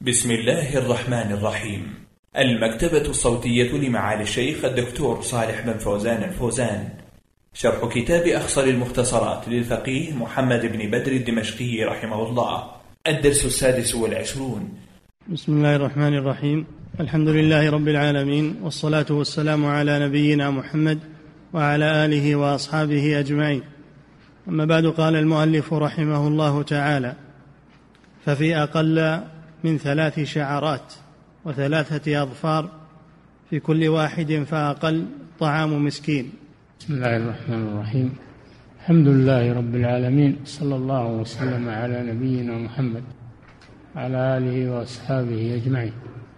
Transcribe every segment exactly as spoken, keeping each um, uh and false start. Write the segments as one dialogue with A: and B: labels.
A: بسم الله الرحمن الرحيم. المكتبة الصوتية لمعالي الشيخ الدكتور صالح بن فوزان الفوزان، شرح كتاب أخصر المختصرات للفقيه محمد بن بدر الدمشقي رحمه الله، الدرس السادس والعشرون.
B: بسم الله الرحمن الرحيم. الحمد لله رب العالمين، والصلاة والسلام على نبينا محمد وعلى آله وأصحابه أجمعين. أما بعد، قال المؤلف رحمه الله تعالى: ففي أقل من ثلاث شعرات وثلاثة أظفار في كل واحد فأقل طعام مسكين.
C: بسم الله الرحمن الرحيم. الحمد لله رب العالمين، صلى الله وسلم على نبينا محمد وعلى آله وأصحابه أجمعين.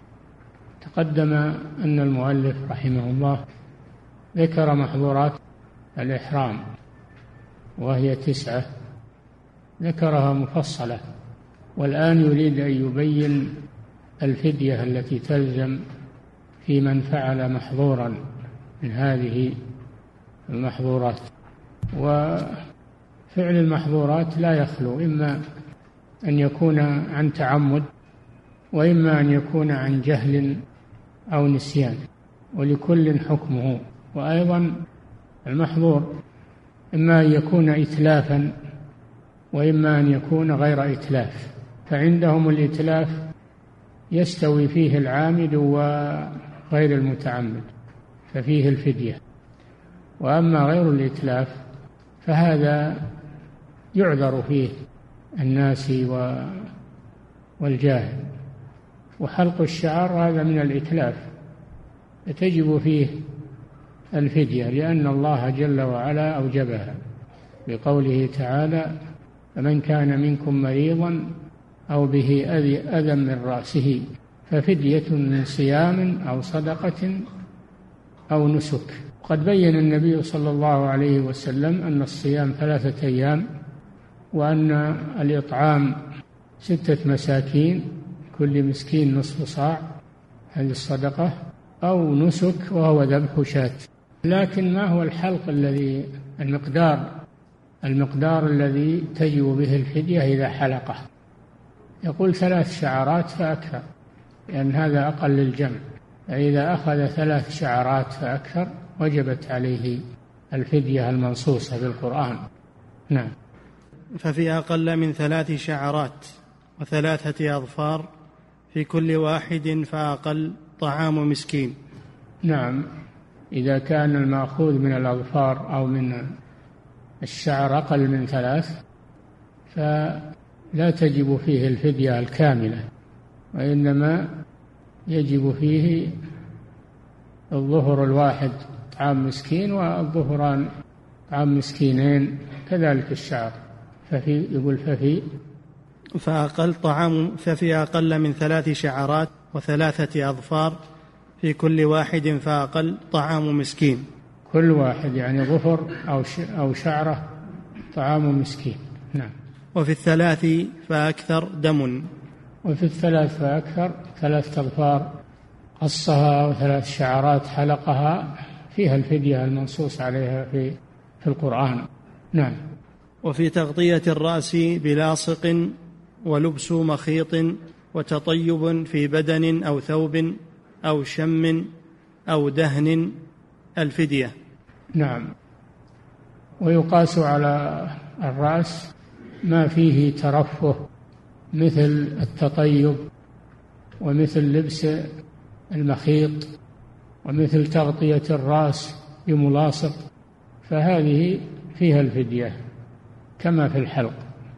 C: تقدم أن المؤلف رحمه الله ذكر محظورات الإحرام وهي تسعة، ذكرها مفصلة، والآن يريد أن يبين الفدية التي تلزم في من فعل محظورا من هذه المحظورات. وفعل المحظورات لا يخلو إما أن يكون عن تعمد، وإما أن يكون عن جهل أو نسيان، ولكل حكمه. وأيضا المحظور إما أن يكون إتلافا وإما أن يكون غير إتلاف، فعندهم الإتلاف يستوي فيه العامد وغير المتعمد ففيه الفدية، وأما غير الإتلاف فهذا يعذر فيه الناس والجاهل. وحلق الشعر هذا من الإتلاف فتجب فيه الفدية، لأن الله جل وعلا أوجبها بقوله تعالى: فمن كان منكم مريضا أو به أذى من رأسه ففدية من صيام أو صدقة أو نسك. قد بين النبي صلى الله عليه وسلم أن الصيام ثلاثة أيام، وأن الإطعام ستة مساكين، كل مسكين نصف صاع، هذه الصدقة، أو نسك وهو ذبح شاة. لكن ما هو الحلق الذي المقدار المقدار الذي تجب به الفدية إذا حلقه؟ يقول ثلاث شعرات فأكثر، لأن هذا أقل الجمع، فإذا أخذ ثلاث شعرات فأكثر وجبت عليه الفدية المنصوصة في القرآن. نعم.
B: ففي أقل من ثلاث شعرات وثلاثة أظفار في كل واحد فأقل طعام مسكين.
C: نعم، إذا كان المأخوذ من الأظفار أو من الشعر أقل من ثلاث فلا تجب فيه الفدية الكاملة، وإنما يجب فيه الظهر الواحد طعام مسكين، والظهران طعام مسكينين، كذلك الشعر. ففي يقول ففي
B: فأقل طعام ففي أقل من ثلاث شعرات وثلاثة أظفار في كل واحد فأقل طعام مسكين.
C: كل واحد يعني ظفر أو أو شعرة طعام مسكين. نعم.
B: وفي الثلاث فأكثر دم.
C: وفي الثلاث فأكثر، ثلاث أظفار قصها وثلاث شعرات حلقها فيها الفدية المنصوص عليها في في القرآن. نعم.
B: وفي تغطية الرأس بلاصق ولبس مخيط وتطيب في بدن أو ثوب أو شم أو دهن الفدية.
C: نعم. ويقاس على الرأس ما فيه ترفه، مثل التطيب ومثل لبس المخيط ومثل تغطية الرأس بملاصق، فهذه فيها الفدية كما في الحلق،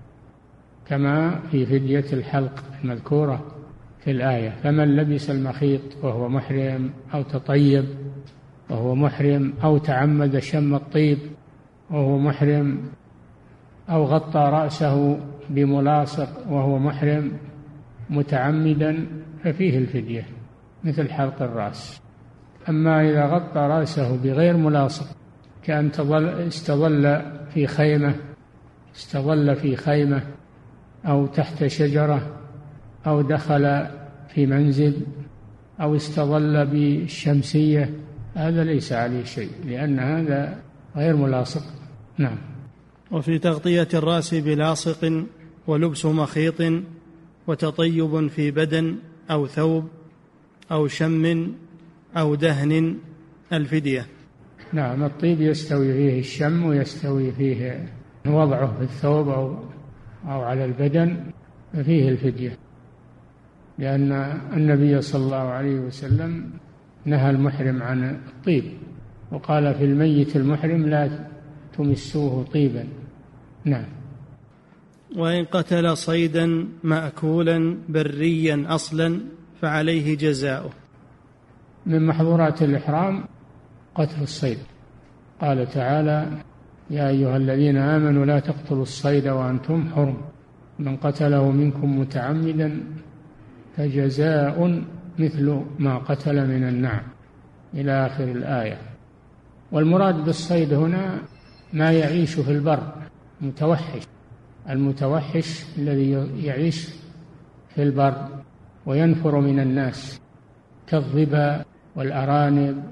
C: كما في فدية الحلق المذكورة في الآية: فمن لبس المخيط وهو محرم أو تطيب وهو محرم أو تعمد شم الطيب وهو محرم أو غطى رأسه بملاصق وهو محرم متعمدا ففيه الفدية مثل حلق الرأس. أما إذا غطى رأسه بغير ملاصق، كأن استظل في خيمة استظل في خيمة أو تحت شجرة أو دخل في منزل أو استظل بالشمسية، هذا ليس عليه شيء، لأن هذا غير ملاصق. نعم.
B: وفي تغطية الرأس بلاصق ولبس مخيط وتطيب في بدن أو ثوب أو شم أو دهن الفدية.
C: نعم، الطيب يستوي فيه الشم ويستوي فيه وضعه في الثوب أو, أو على البدن، فيه الفدية، لأن النبي صلى الله عليه وسلم نهى المحرم عن الطيب، وقال في الميت المحرم لا تمسوه طيبا. نعم.
B: وإن قتل صيدا مأكولا بريا أصلا فعليه جزاؤه.
C: من محظورات الإحرام قتل الصيد، قال تعالى: يا أيها الذين آمنوا لا تقتلوا الصيد وأنتم حرم، من قتله منكم متعمدا فجزاء مثل ما قتل من النعم، إلى آخر الآية. والمراد بالصيد هنا ما يعيش في البر، متوحش، المتوحش الذي يعيش في البر وينفر من الناس، كالظبا والأرانب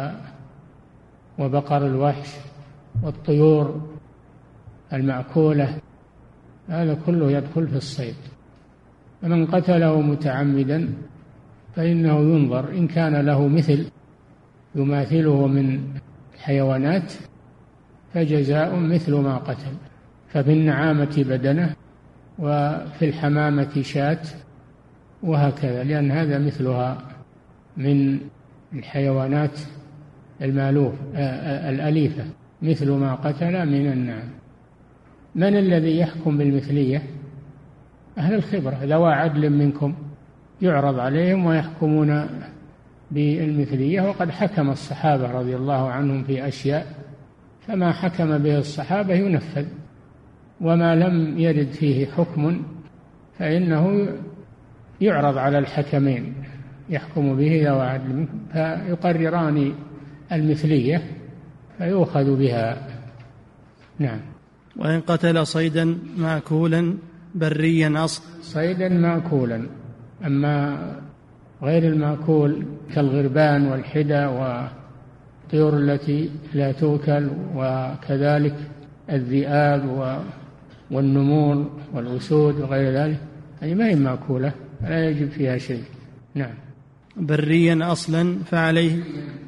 C: وبقر الوحش والطيور المأكولة، هذا كله يدخل في الصيد. فمن قتله متعمدا فإنه ينظر، إن كان له مثل يماثله من الحيوانات فجزاء مثل ما قتل، ففي النعامة بدنه وفي الحمامة شاة وهكذا، لأن هذا مثلها من الحيوانات المألوف الأليفة، مثل ما قتل من النعم. من الذي يحكم بالمثلية؟ أهل الخبرة، ذوى عدل منكم يعرض عليهم ويحكمون بالمثلية، وقد حكم الصحابة رضي الله عنهم في أشياء، فما حكم به الصحابة ينفذ، وما لم يرد فيه حكم فإنه يعرض على الحكمين يحكم به ذوى عدل منكم فيقرران المثلية فيؤخذ بها. نعم.
B: وإن قتل صيدا مأكولا بريا أصلا.
C: صيدا مأكولا، أما غير المأكول كالغربان والحدى والطيور التي لا تؤكل، وكذلك الذئاب والنمور والأسود وغير ذلك، هذه ما هي مأكولة، لا يجب فيها شيء. نعم.
B: بريا أصلا فعليه.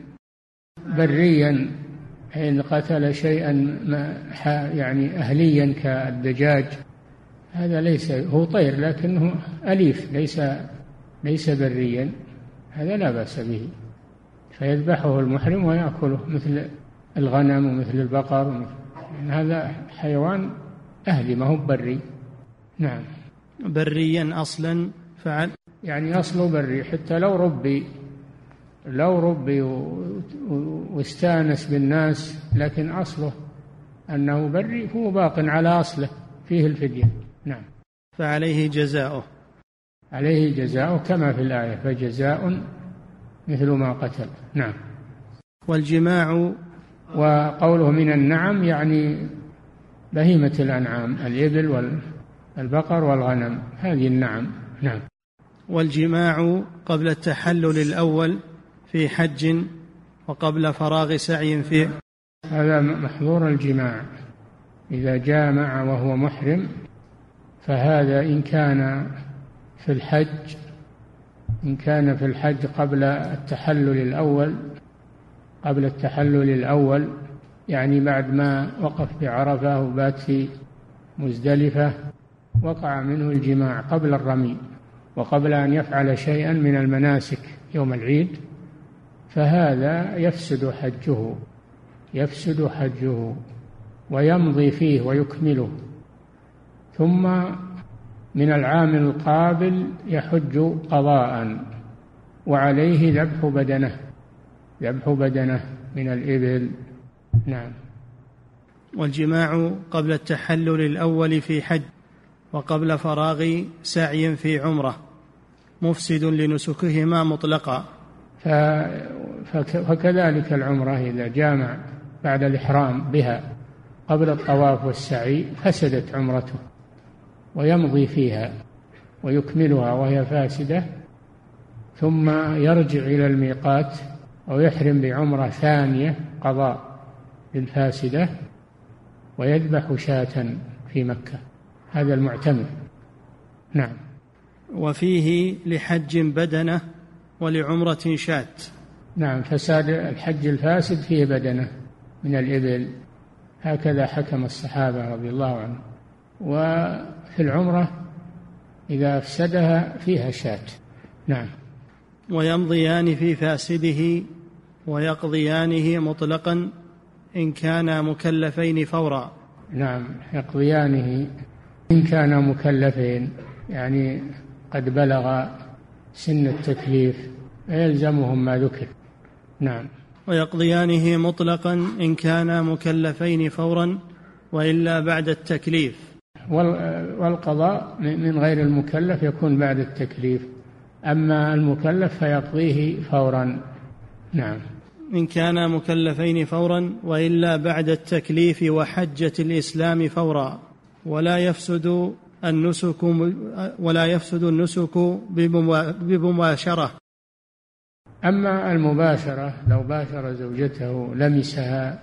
C: بريا حين قتل شيئا يعني أهليا كالدجاج، هذا ليس هو طير لكنه أليف، ليس ليس بريا، هذا لا بأس به، فيذبحه المحرم ويأكله مثل الغنم ومثل البقر ومثل، يعني هذا حيوان أهلي ما هو بري. نعم.
B: بريا أصلا فعل،
C: يعني أصله بري، حتى لو ربي لو ربي واستانس بالناس، لكن أصله أنه بري، هو باق على أصله، فيه الفدية. نعم.
B: فعليه جزاؤه.
C: عليه جزاؤه كما في الآية، فجزاء مثل ما قتل. نعم.
B: والجماع،
C: وقوله من النعم يعني بهيمة الأنعام، الإبل والبقر والغنم، هذه النعم. نعم.
B: والجماع قبل التحلل الأول في حج وقبل فراغ سعي فيه.
C: هذا محظور الجماع، إذا جامع وهو محرم، فهذا إن كان في الحج إن كان في الحج قبل التحلل الأول قبل التحلل الأول يعني بعد ما وقف بعرفة وبات في مزدلفة، وقع منه الجماع قبل الرمي وقبل أن يفعل شيئا من المناسك يوم العيد، فهذا يفسد حجه يفسد حجه ويمضي فيه ويكمله، ثم من العام القابل يحج قضاء، وعليه ذبح بدنه ذبح بدنه من الإبل. نعم.
B: والجماع قبل التحلل الأول في حج وقبل فراغ سعي في عمرة مفسد لنسكهما مطلقا.
C: فكذلك العمرة إذا جامع بعد الإحرام بها قبل الطواف والسعي فسدت عمرته، ويمضي فيها ويكملها وهي فاسدة، ثم يرجع إلى الميقات أو يحرم بعمرة ثانية قضاء للفاسدة ويذبح شاة في مكة، هذا المعتمر. نعم.
B: وفيه لحج بدنة ولعمرة شاة.
C: نعم، فساد الحج الفاسد فيه بدنة من الإبل، هكذا حكم الصحابة رضي الله عنهم. وفي العمرة إذا أفسدها فيها شاة. نعم.
B: ويمضيان في فاسده ويقضيانه مطلقا إن كانا مكلفين فورا.
C: نعم، يقضيانه إن كانا مكلفين، يعني قد بلغ سن التكليف فيلزمهم ما ذكر. نعم.
B: ويقضيانه مطلقا إن كانا مكلفين فورا وإلا بعد التكليف.
C: والقضاء من غير المكلف يكون بعد التكليف، أما المكلف فيقضيه فورا. نعم.
B: إن كانا مكلفين فورا وإلا بعد التكليف وحجة الإسلام فورا. ولا يفسد النسك ولا يفسد النسك بمباشرة.
C: أما المباشرة لو باشر زوجته لمسها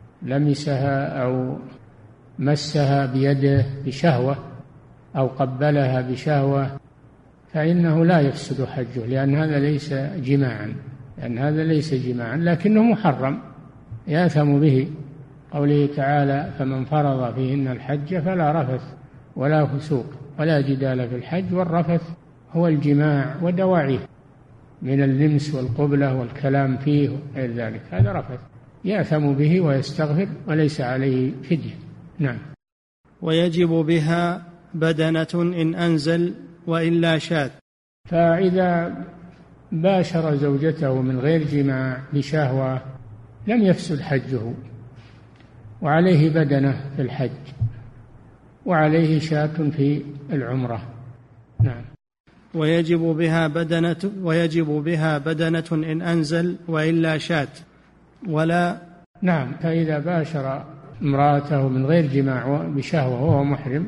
C: لمسها أو مسها بيده بشهوة أو قبلها بشهوة فإنه لا يفسد حجه، لأن هذا ليس جماعا لأن هذا ليس جماعا لكنه محرم يأثم به. قوله تعالى: فمن فرض فيهن الحج فلا رفث ولا فسوق ولا جدال في الحج. والرفث هو الجماع ودواعيه من اللمس والقبلة والكلام فيه وغير ذلك، هذا رفث يأثم به ويستغفر وليس عليه فدية. نعم.
B: ويجب بها بدنة إن أنزل وإلا شاة.
C: فإذا باشر زوجته من غير جماع بشهوة لم يفسد حجه، وعليه بدنة في الحج وعليه شاة في العمرة. نعم.
B: ويجب بها بدنة ويجب بها بدنة إن أنزل وإلا شاة ولا.
C: نعم. فإذا باشر امرأته من غير جماع بشهوة وهو محرم،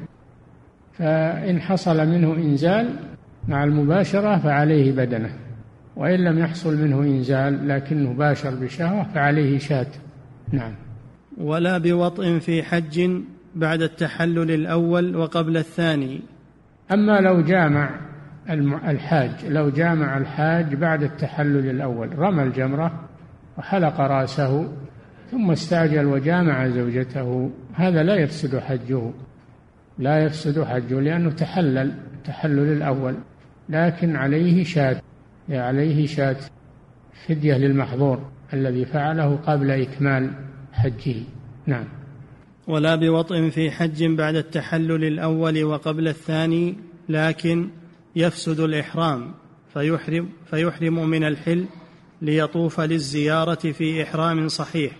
C: فإن حصل منه إنزال مع المباشرة فعليه بدنة، وإن لم يحصل منه إنزال لكنه باشر بشهوة فعليه شاة. نعم.
B: ولا بوطء في حج بعد التحلل الأول وقبل الثاني.
C: أما لو جامع الحاج لو جامع الحاج بعد التحلل الأول، رمى الجمرة وحلق رأسه ثم استعجل وجامع زوجته، هذا لا يفسد حجه لا يفسد حجه لأنه تحلل التحلل الأول، لكن عليه شاة عليه شاة فدية للمحظور الذي فعله قبل إكمال حجه. نعم.
B: ولا بوطء في حج بعد التحلل الأول وقبل الثاني، لكن يفسد الإحرام فيحرم, فيحرم من الحل ليطوف للزيارة في إحرام صحيح،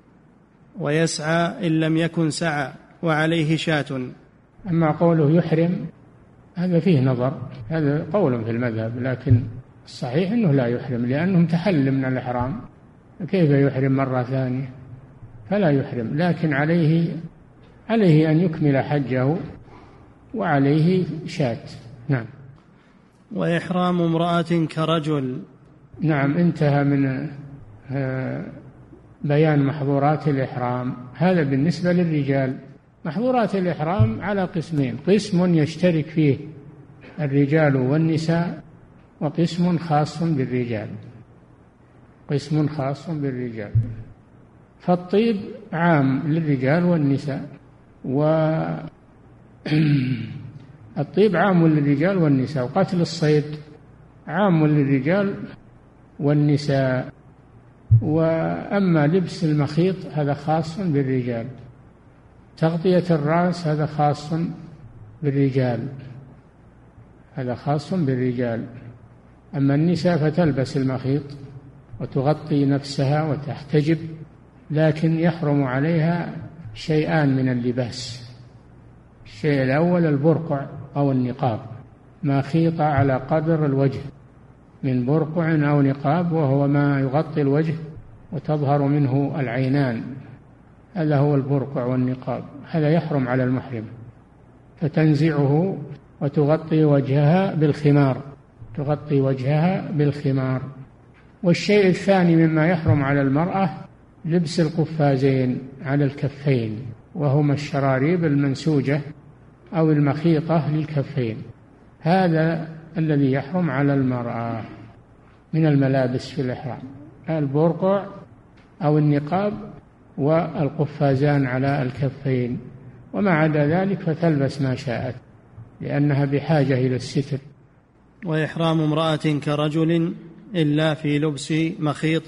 B: ويسعى إن لم يكن سعى وعليه شاة.
C: أما قوله يحرم هذا فيه نظر، هذا قول في المذهب، لكن الصحيح أنه لا يحرم لأنه تحلل من الإحرام، كيف يحرم مرة ثانية؟ فلا يحرم، لكن عليه عليه أن يكمل حجه وعليه شاة. نعم.
B: وإحرام امرأة كرجل.
C: نعم. انتهى من بيان محظورات الإحرام. هذا بالنسبة للرجال. محظورات الإحرام على قسمين: قسم يشترك فيه الرجال والنساء، وقسم خاص بالرجال قسم خاص بالرجال فالطيب عام للرجال والنساء، والطيب عام للرجال والنساء، وقتل الصيد عام للرجال والنساء. وأما لبس المخيط هذا خاص بالرجال، تغطية الرأس هذا خاص بالرجال هذا خاص بالرجال أما النساء فتلبس المخيط وتغطي نفسها وتحتجب، لكن يحرم عليها شيئان من اللباس: الشيء الأول البرقع أو النقاب، ما خيط على قدر الوجه من برقع أو نقاب، وهو ما يغطي الوجه وتظهر منه العينان، هذا هو البرقع والنقاب، هذا يحرم على المحرم، فتنزعه وتغطي وجهها بالخمار تغطي وجهها بالخمار. والشيء الثاني مما يحرم على المرأة لبس القفازين على الكفين، وهما الشراريب المنسوجة أو المخيطة للكفين، هذا الذي يحرم على المرأة من الملابس في الإحرام: البرقع أو النقاب والقفازان على الكفين، وما عدا ذلك فتلبس ما شاءت لأنها بحاجة إلى الستر.
B: وإحرام امرأة كرجل إلا في لبس مخيط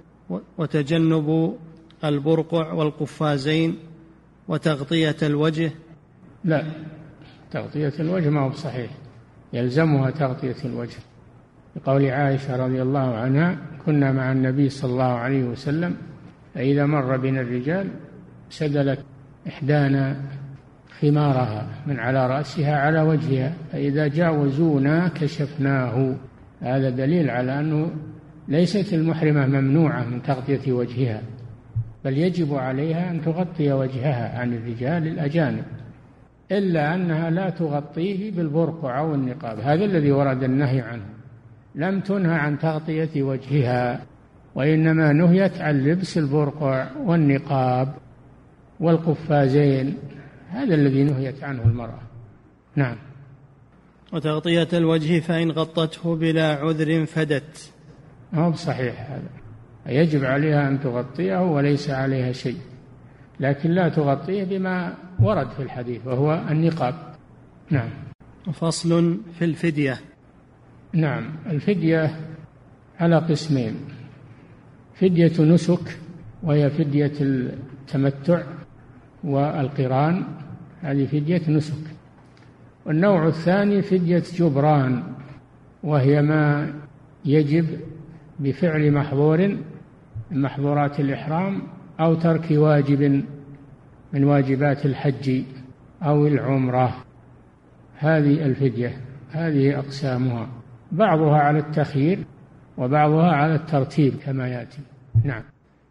B: وتجنب البرقع والقفازين وتغطية الوجه.
C: لا، تغطية الوجه ما هو صحيح، يلزمها تغطية الوجه، بقول عائشة رضي الله عنها: كنا مع النبي صلى الله عليه وسلم فإذا مر بنا الرجال سدلت إحدانا خمارها من على رأسها على وجهها، فإذا جاوزونا كشفناه. هذا دليل على أنه ليست المحرمة ممنوعة من تغطية وجهها، بل يجب عليها أن تغطي وجهها عن الرجال الأجانب، إلا أنها لا تغطيه بالبرقع أو النقاب، هذا الذي ورد النهي عنه. لم تنهى عن تغطية وجهها، وإنما نهيت عن لبس البرقع والنقاب والقفازين، هذا الذي نهيت عنه المرأة. نعم.
B: وتغطية الوجه فإن غطته بلا عذر فدت.
C: ما هو بصحيح هذا، يجب عليها أن تغطيه وليس عليها شيء، لكن لا تغطيه بما ورد في الحديث وهو النقاب. نعم.
B: فصل في الفدية.
C: نعم، الفدية على قسمين: فدية نسك وهي فدية التمتع والقران، هذه فدية نسك. والنوع الثاني فدية جبران، وهي ما يجب بفعل محظور من محظورات الإحرام أو ترك واجب من واجبات الحج أو العمرة. هذه الفدية، هذه أقسامها، بعضها على التخيير وبعضها على الترتيب كما يأتي. نعم.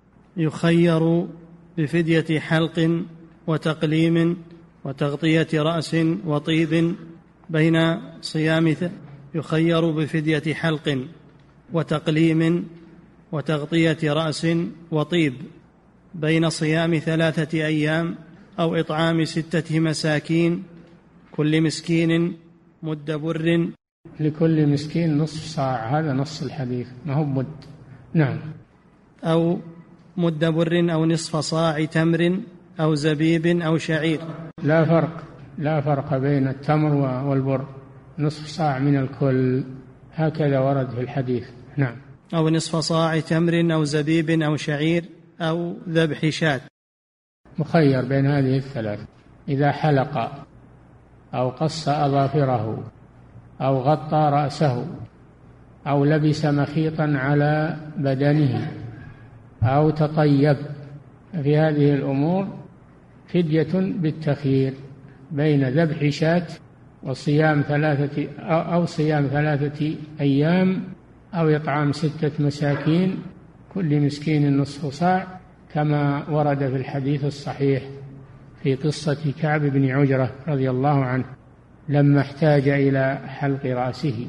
B: يخير بفدية حلق وتقليم وتغطية رأس وطيب بين صيام ث... يخير بفدية حلق وتقليم وتغطية رأس وطيب بين صيام ثلاثة أيام أو إطعام ستة مساكين، كل مسكين مد بر.
C: لكل مسكين نصف صاع، هذا نص الحديث، ما هو مد. نعم.
B: أو مد بر أو نصف صاع تمر أو زبيب أو شعير.
C: لا فرق، لا فرق بين التمر والبر، نصف صاع من الكل، هكذا ورد في الحديث. نعم.
B: أو نصف صاع تمر أو زبيب أو شعير أو ذبح شاة.
C: مخير بين هذه الثلاث: إذا حلق أو قص أظافره أو غطى رأسه أو لبس مخيطا على بدنه أو تطيب، في هذه الأمور فدية بالتخيير بين ذبح شاة وصيام ثلاثة أو صيام ثلاثة أيام أو إطعام ستة مساكين، كل مسكين نصف صاع، كما ورد في الحديث الصحيح في قصة كعب بن عجرة رضي الله عنه لما احتاج إلى حلق رأسه،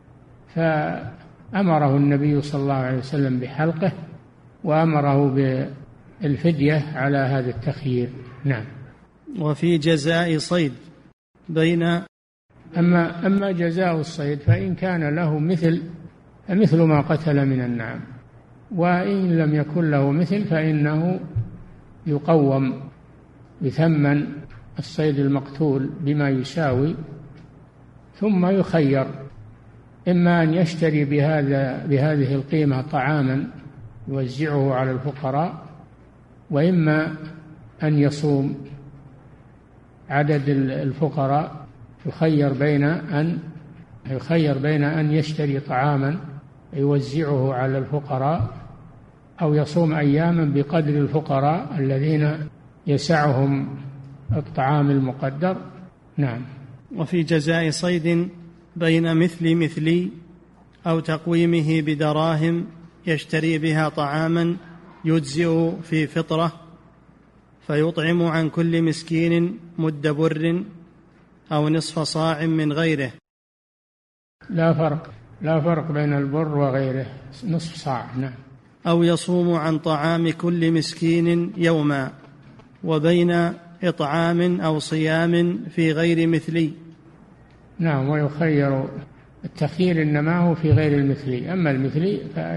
C: فأمره النبي صلى الله عليه وسلم بحلقه وأمره بالفدية على هذا التخيير. نعم.
B: وفي جزاء صيد بين
C: أما, أما جزاء الصيد فإن كان له مثل مثل ما قتل من النعم، وإن لم يكن له مثل فإنه يقوم بثمن الصيد المقتول بما يساوي، ثم يخير إما أن يشتري بهذا بهذه القيمة طعاما يوزعه على الفقراء، وإما أن يصوم عدد الفقراء. يخير بين أن يخير بين أن يشتري طعاما يوزعه على الفقراء أو يصوم أياما بقدر الفقراء الذين يسعهم الطعام المقدر. نعم.
B: وفي جزاء صيد بين مثل مثلي أو تقويمه بدراهم يشتري بها طعاما يجزئ في فطرة فيطعم عن كل مسكين مد بر أو نصف صاع من غيره.
C: لا فرق لا فرق بين البر وغيره، نصف صاع. نعم.
B: أو يصوم عن طعام كل مسكين يوما، وبين إطعام أو صيام في غير مثلي.
C: نعم. ويخير التخيير إنما هو في غير المثلي، أما المثلي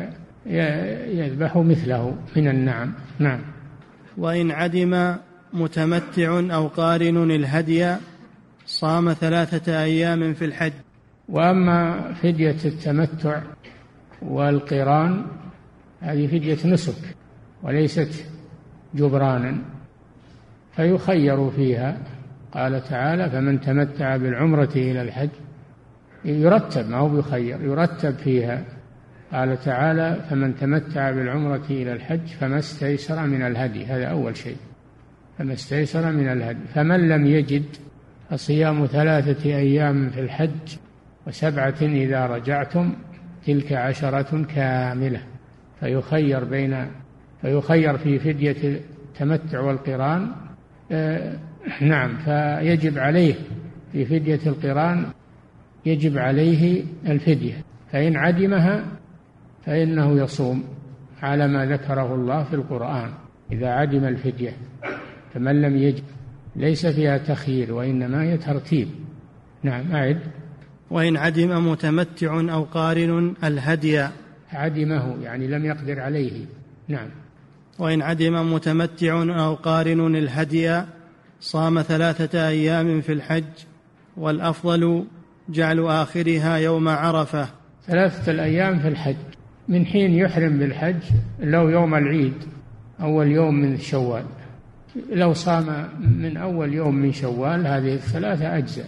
C: فيذبح مثله من النعم. نعم.
B: وإن عدم متمتع أو قارن الهدي صام ثلاثة أيام في الحج.
C: وأما فدية التمتع والقران هذه فدية نسك وليست جبرانا، فيخير فيها. قال تعالى: فمن تمتع بالعمرة إلى الحج، يرتب، ما هو بيخير، يرتب فيها. قال تعالى: فمن تمتع بالعمرة إلى الحج فما استيسر من الهدي، هذا أول شيء، فما استيسر من الهدي. فمن لم يجد فصيام ثلاثة أيام في الحج وسبعة إذا رجعتم تلك عشرة كاملة. فيخير بين فيخير في فدية التمتع والقران. آه نعم. فيجب عليه في فدية القران يجب عليه الفدية، فإن عدمها فإنه يصوم على ما ذكره الله في القرآن إذا عدم الفدية. فمن لم يجد، ليس فيها تخيير وإنما هي ترتيب. نعم. أعد.
B: وإن عدم متمتع أو قارن الهدي.
C: عدمه يعني لم يقدر عليه. نعم.
B: وإن عدم متمتع أو قارن الهدي صام ثلاثة أيام في الحج، والأفضل جعل آخرها يوم عرفة.
C: ثلاثة الأيام في الحج من حين يحرم بالحج، لو يوم العيد أول يوم من شوال، لو صام من أول يوم من شوال هذه الثلاثة أجزاء،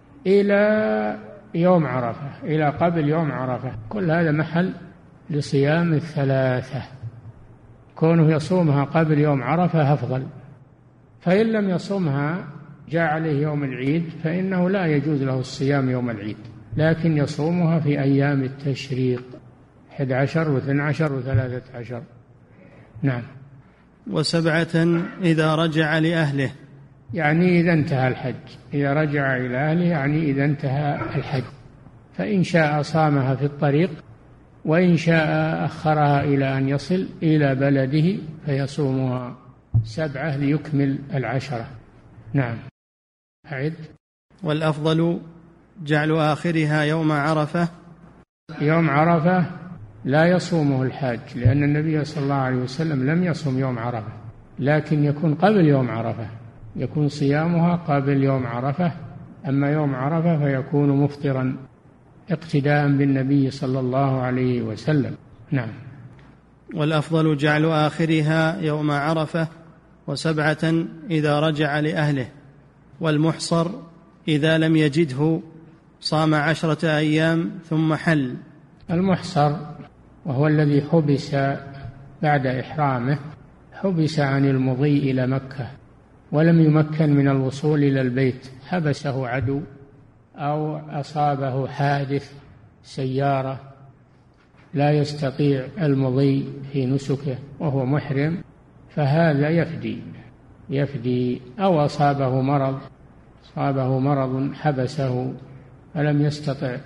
C: إلى يوم عرفة، إلى قبل يوم عرفة، كل هذا محل لصيام الثلاثة. كونه يصومها قبل يوم عرفة أفضل. فإن لم يصومها جاء عليه يوم العيد فإنه لا يجوز له الصيام يوم العيد، لكن يصومها في أيام التشريق أحد عشر واثنى عشر وثلاثة عشر. نعم.
B: وسبعة إذا رجع لأهله،
C: يعني إذا انتهى الحج، إذا رجع إلى أهله يعني إذا انتهى الحج. فإن شاء صامها في الطريق، وإن شاء أخرها إلى أن يصل إلى بلده فيصومها سبعة ليكمل العشرة. نعم. أعد.
B: والأفضل جعل آخرها يوم عرفة.
C: يوم عرفة لا يصومه الحاج، لأن النبي صلى الله عليه وسلم لم يصوم يوم عرفة، لكن يكون قبل يوم عرفة، يكون صيامها قبل يوم عرفة. أما يوم عرفة فيكون مفطرا اقتداء بالنبي صلى الله عليه وسلم. نعم.
B: والأفضل جعل آخرها يوم عرفة، وسبعة إذا رجع لأهله. والمحصر إذا لم يجده صام عشرة أيام ثم حل.
C: المحصر وهو الذي حبس بعد إحرامه، حبس عن المضي إلى مكة ولم يمكن من الوصول إلى البيت، حبسه عدو أو أصابه حادث سيارة لا يستطيع المضي في نسكه وهو محرم، فهذا يفدي يفدي أو أصابه مرض أصابه مرض حبسه فلم يستطع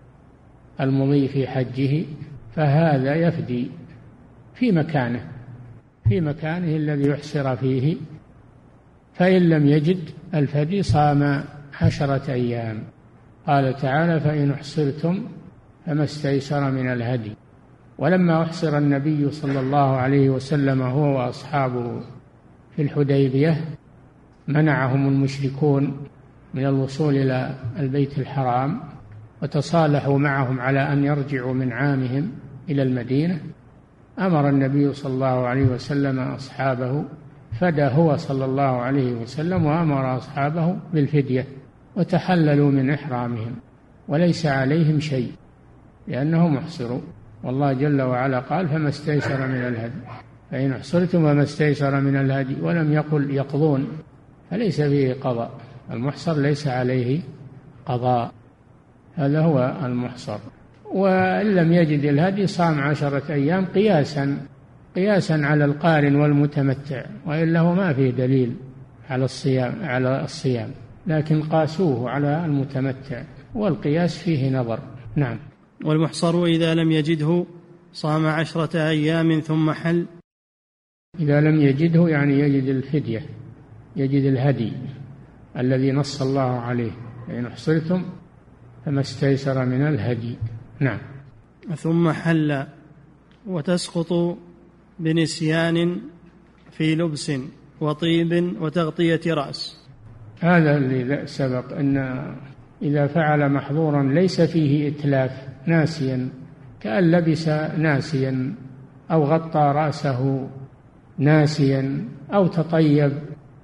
C: المضي في حجه، فهذا يفدي في مكانه في مكانه الذي يحصر فيه. فإن لم يجد الفدي صام عشرة أيام. قال تعالى: فإن أحصرتم فما استيسر من الهدي. ولما أحصر النبي صلى الله عليه وسلم هو وأصحابه في الحديبية منعهم المشركون من الوصول إلى البيت الحرام، وتصالحوا معهم على أن يرجعوا من عامهم إلى المدينة. أمر النبي صلى الله عليه وسلم أصحابه، فدى هو صلى الله عليه وسلم وأمر أصحابه بالفدية، وتحللوا من إحرامهم وليس عليهم شيء لأنهم احصروا. والله جل وعلا قال: فما استيسر من الهدي، فإن احصرتم فما استيسر من الهدي، ولم يقل يقضون، فليس فيه قضاء. المحصر ليس عليه قضاء، هذا هو المحصر. وإن لم يجد الهدي صام عشرة أيام قياسا قياسا على القارن والمتمتع، وإلا هو ما فيه دليل على الصيام على الصيام لكن قاسوه على المتمتع، والقياس فيه نظر. نعم.
B: والمحصر إذا لم يجده صام عشرة أيام ثم حل.
C: إذا لم يجده يعني يجد الفدية، يجد الهدي الذي نص الله عليه: فإن أحصرتم فما استيسر من الهدي. نعم.
B: ثم حل وتسقط بنسيان في لبس وطيب وتغطية رأس.
C: هذا اللي سبق أن إذا فعل محظورا ليس فيه إتلاف ناسيا، كأن لبس ناسيا أو غطى رأسه ناسيا أو تطيب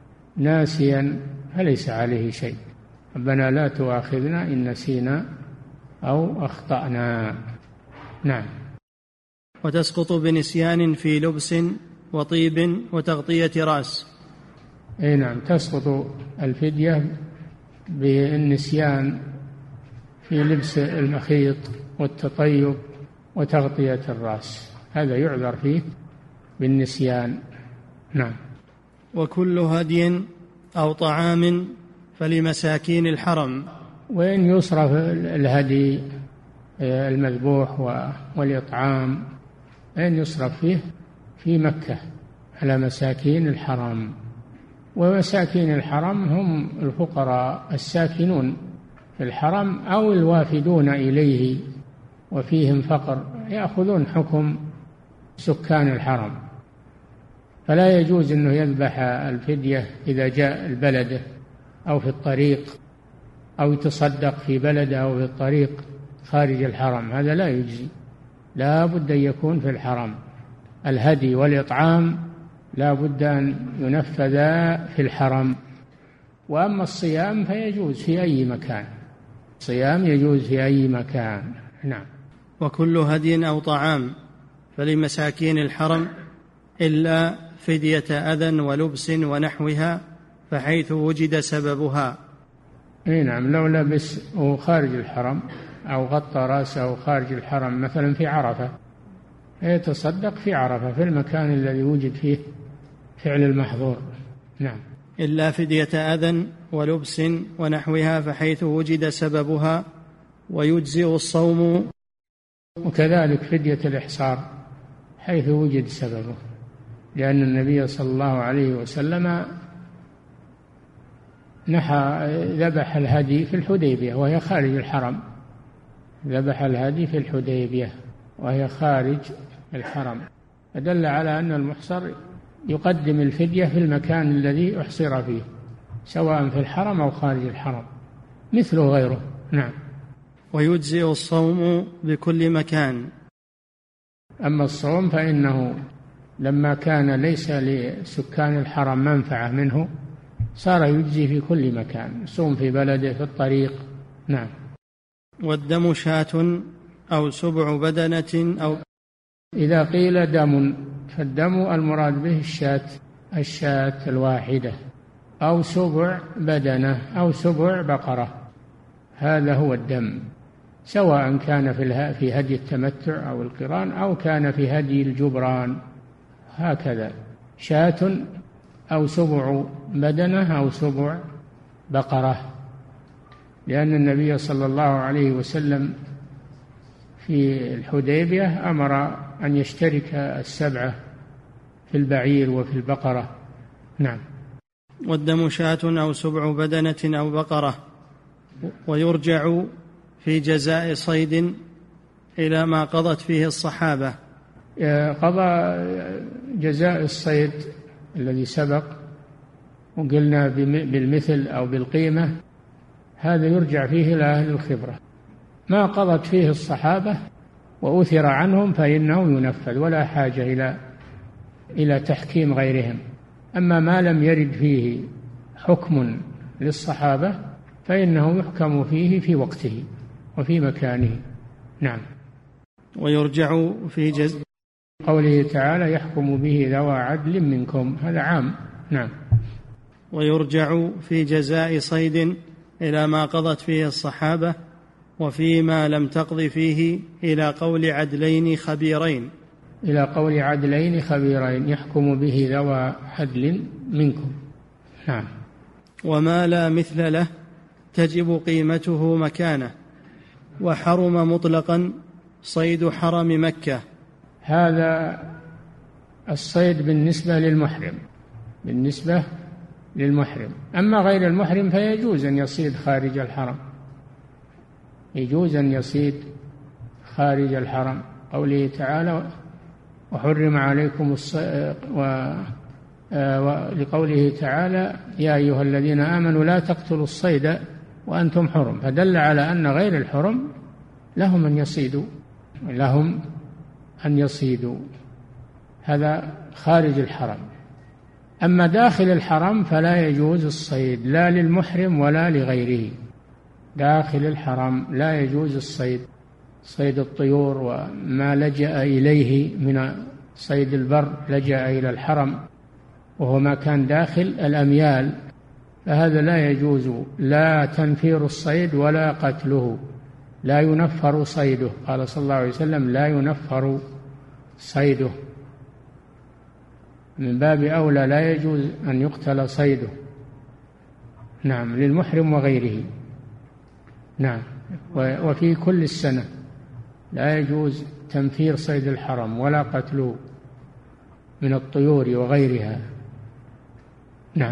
C: ناسيا فليس عليه شيء. ربنا لا تؤاخذنا إن نسينا أو أخطأنا. نعم.
B: وتسقط بنسيان في لبس وطيب وتغطية رأس.
C: أي نعم، تسقط الفدية بالنسيان في لبس المخيط والتطيب وتغطية الرأس، هذا يعذر فيه بالنسيان. نعم.
B: وكل هدي أو طعام فلمساكين الحرم.
C: وإن يصرف الهدي المذبوح والإطعام إن يصرف فيه في مكة على مساكين الحرم. ومساكين الحرم هم الفقراء الساكنون في الحرم أو الوافدون إليه وفيهم فقر، يأخذون حكم سكان الحرم. فلا يجوز أنه يذبح الفدية إذا جاء البلد أو في الطريق أو يتصدق في بلده أو في الطريق خارج الحرم، هذا لا يجزي، لا بد أن يكون في الحرم. الهدي والإطعام لا بد أن ينفذا في الحرم. وأما الصيام فيجوز في أي مكان، الصيام يجوز في أي مكان. نعم.
B: وكل هدي أو طعام فلمساكين الحرم إلا فدية أذى ولبس ونحوها فحيث وجد سببها.
C: اي نعم، لو لبس خارج الحرم أو غطى رأسه خارج الحرم مثلا في عرفة يتصدق في عرفة في المكان الذي وجد فيه فعل المحظور. نعم.
B: إلا فدية أذى ولبس ونحوها فحيث وجد سببها ويجزئ الصوم.
C: وكذلك فدية الإحصار حيث وجد سببه، لأن النبي صلى الله عليه وسلم نحى ذبح الهدي في الحديبية وهي خارج الحرم، ذبح الهدي في الحديبية وهي خارج الحرم، فدل على أن المحصر يقدم الفدية في المكان الذي أحصر فيه سواء في الحرم أو خارج الحرم مثله غيره. نعم.
B: ويجزئ الصوم بكل مكان.
C: أما الصوم فإنه لما كان ليس لسكان الحرم منفعة منه صار يجزي في كل مكان، صوم في بلده في الطريق. نعم.
B: والدم شاة أو سبع بدنة أو
C: إذا قيل دم فالدم المراد به الشاة الشاة الواحدة أو سبع بدنة أو سبع بقرة، هذا هو الدم، سواء كان في في هدي التمتع أو القران أو كان في هدي الجبران، هكذا شاة أو سبع بدنة أو سبع بقرة. لأن النبي صلى الله عليه وسلم في الحديبية أمر أن يشترك السبعة في البعير وفي البقرة. نعم.
B: والدم شاة أو سبع بدنة أو بقرة. ويرجع في جزاء صيد إلى ما قضت فيه الصحابة.
C: قضى جزاء الصيد الذي سبق وقلنا بالمثل أو بالقيمة، هذا يرجع فيه إلى أهل الخبرة. ما قضت فيه الصحابة وأثر عنهم فإنه ينفذ ولا حاجة إلى إلى تحكيم غيرهم. أما ما لم يرد فيه حكم للصحابة فإنه يحكم فيه في وقته وفي مكانه. نعم.
B: ويرجع في جزء
C: قوله تعالى يحكم به ذوى عدل منكم، هذا عام. نعم.
B: ويرجع في جزاء صيد إلى ما قضت فيه الصحابة وفيما لم تقض فيه إلى قول عدلين خبيرين
C: إلى قول عدلين خبيرين يحكم به ذوى عدل منكم. نعم.
B: وما لا مثل له تجب قيمته مكانه. وحرم مطلقا صيد حرم مكة.
C: هذا الصيد بالنسبة للمحرم بالنسبة للمحرم أما غير المحرم فيجوز أن يصيد خارج الحرم، يجوز أن يصيد خارج الحرم. قوله تعالى وحرم عليكم الصيد، ولقوله تعالى يا أيها الذين آمنوا لا تقتلوا الصيد وأنتم حرم، فدل على أن غير الحرم لهم أن يصيدوا، لهم أن يصيدوا. هذا خارج الحرم. أما داخل الحرم فلا يجوز الصيد لا للمحرم ولا لغيره. داخل الحرم لا يجوز الصيد، صيد الطيور وما لجأ إليه من صيد البر لجأ إلى الحرم وهو ما كان داخل الأميال، فهذا لا يجوز، لا تنفير الصيد ولا قتله، لا ينفر صيده. قال صلى الله عليه وسلم لا ينفر صيده، من باب أولى لا يجوز أن يقتل صيده. نعم، للمحرم وغيره. نعم، وفي كل السنة لا يجوز تنفير صيد الحرم ولا قتله من الطيور وغيرها. نعم.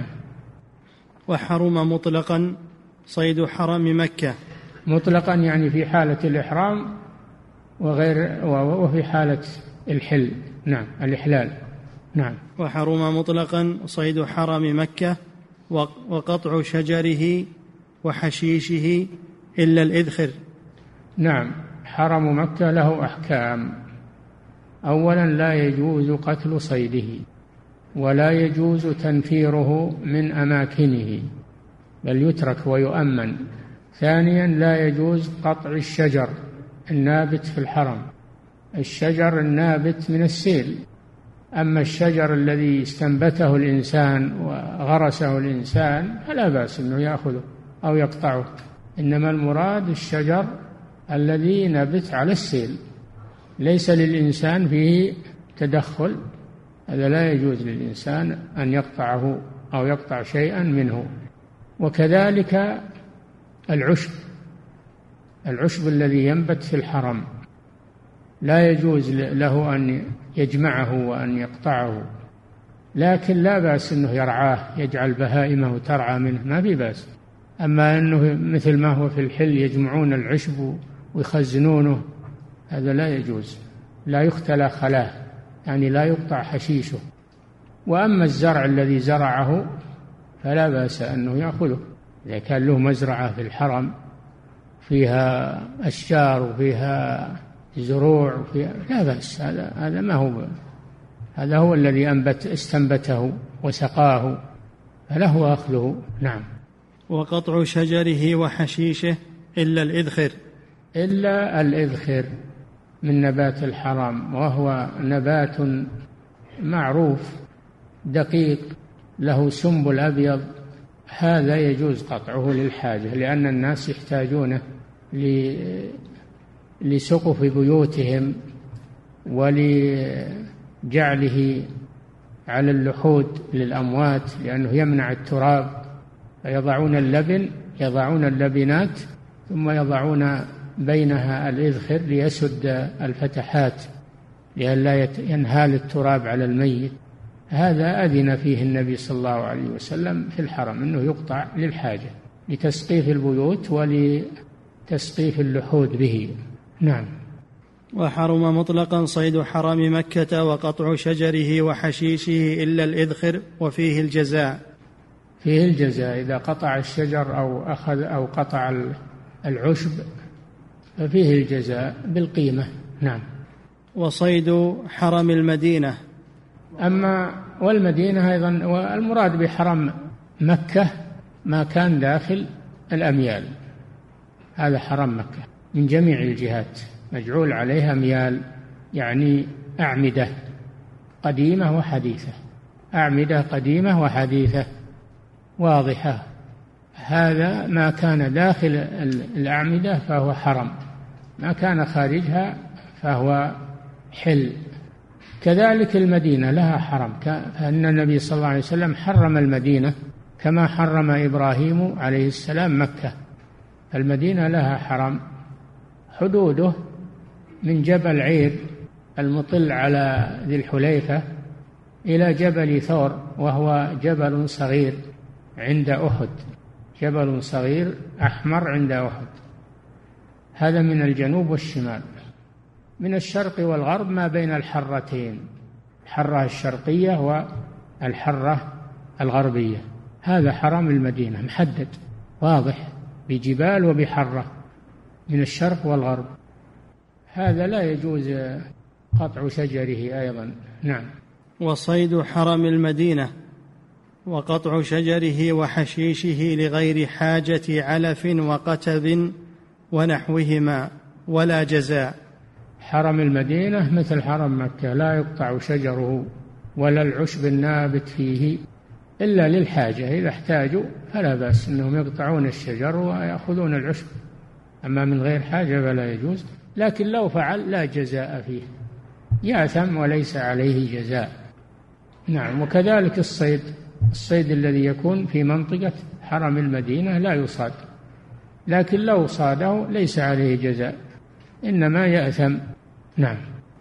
B: وحرم مطلقا صيد حرم مكة،
C: مطلقا يعني في حالة الإحرام وغير وفي حالة الحل. نعم، الإحلال. نعم.
B: وحرم مطلقا صيد حرم مكة وقطع شجره وحشيشه إلا الإذخر.
C: نعم، حرم مكة له أحكام. أولا لا يجوز قتل صيده ولا يجوز تنفيره من أماكنه بل يترك ويؤمن. ثانيا لا يجوز قطع الشجر النابت في الحرم، الشجر النابت من السيل. أما الشجر الذي استنبته الإنسان وغرسه الإنسان فلا بأس أنه يأخذه أو يقطعه، إنما المراد الشجر الذي نبت على السيل ليس للإنسان فيه تدخل، هذا لا يجوز للإنسان أن يقطعه أو يقطع شيئا منه. وكذلك العشب، العشب الذي ينبت في الحرم لا يجوز له أن يجمعه وأن يقطعه، لكن لا بأس أنه يرعاه، يجعل بهائمه ترعى منه، ما في بأس. أما أنه مثل ما هو في الحل يجمعون العشب ويخزنونه، هذا لا يجوز، لا يختلى خلاه، يعني لا يقطع حشيشه. وأما الزرع الذي زرعه فلا بأس أنه يأخذه، إذا كان له مزرعة في الحرم فيها أشجار وفيها زروع وفيها لا بأس، هذا هذا ما هو، هذا هو الذي أنبت استنبته وسقاه فله أخذه. نعم.
B: وقطع شجره وحشيشه إلا الإذخر،
C: إلا الإذخر من نبات الحرم، وهو نبات معروف دقيق له سنبل أبيض، هذا يجوز قطعه للحاجة، لأن الناس يحتاجونه لسقف بيوتهم ولجعله على اللحود للأموات، لأنه يمنع التراب، فيضعون اللبن، يضعون اللبنات ثم يضعون بينها الإذخر ليسد الفتحات لئلا ينهال التراب على الميت. هذا أذن فيه النبي صلى الله عليه وسلم في الحرم أنه يقطع للحاجة، لتسقيف البيوت ولتسقيف اللحود به. نعم.
B: وحرم مطلقا صيد حرم مكة وقطع شجره وحشيشه إلا الإذخر، وفيه الجزاء.
C: فيه الجزاء إذا قطع الشجر أو أخذ أو قطع العشب ففيه الجزاء بالقيمة. نعم.
B: وصيد حرم المدينة.
C: أما والمدينة أيضا، والمراد بحرم مكة ما كان داخل الأميال، هذا حرم مكة من جميع الجهات، مجعول عليها أميال، يعني أعمدة قديمة وحديثة، أعمدة قديمة وحديثة واضحة. هذا ما كان داخل الأعمدة فهو حرم، ما كان خارجها فهو حل. كذلك المدينة لها حرم، فإن النبي صلى الله عليه وسلم حرم المدينة كما حرم إبراهيم عليه السلام مكة. المدينة لها حرم، حدوده من جبل عير المطل على ذي الحليفة إلى جبل ثور، وهو جبل صغير عند أحد، جبل صغير أحمر عند أحد، هذا من الجنوب والشمال. من الشرق والغرب ما بين الحرتين، الحرة الشرقية والحرة الغربية، هذا حرم المدينة محدد واضح بجبال وبحرة من الشرق والغرب. هذا لا يجوز قطع شجره أيضا. نعم.
B: وصيد حرم المدينة وقطع شجره وحشيشه لغير حاجة علف وقتب ونحوهما ولا جزاء.
C: حرم المدينة مثل حرم مكة لا يقطع شجره ولا العشب النابت فيه إلا للحاجة، إذا احتاجوا فلا بأس أنهم يقطعون الشجر ويأخذون العشب، أما من غير حاجة فلا يجوز. لكن لو فعل لا جزاء فيه، يأثم وليس عليه جزاء. نعم. وكذلك الصيد، الصيد الذي يكون في منطقة حرم المدينة لا يصاد، لكن لو صاده ليس عليه جزاء، إنما يأثم. نعم.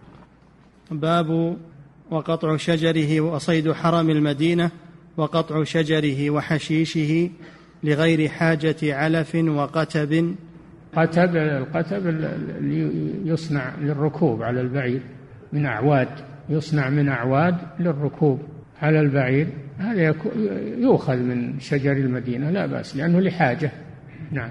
B: باب وقطع شجره وصيد حرم المدينة وقطع شجره وحشيشه لغير حاجة علف وقتب.
C: قتب، القتب يصنع للركوب على البعير من أعواد، يصنع من أعواد للركوب على البعير، هذا يؤخذ من شجر المدينة لا بأس لأنه لحاجة. نعم.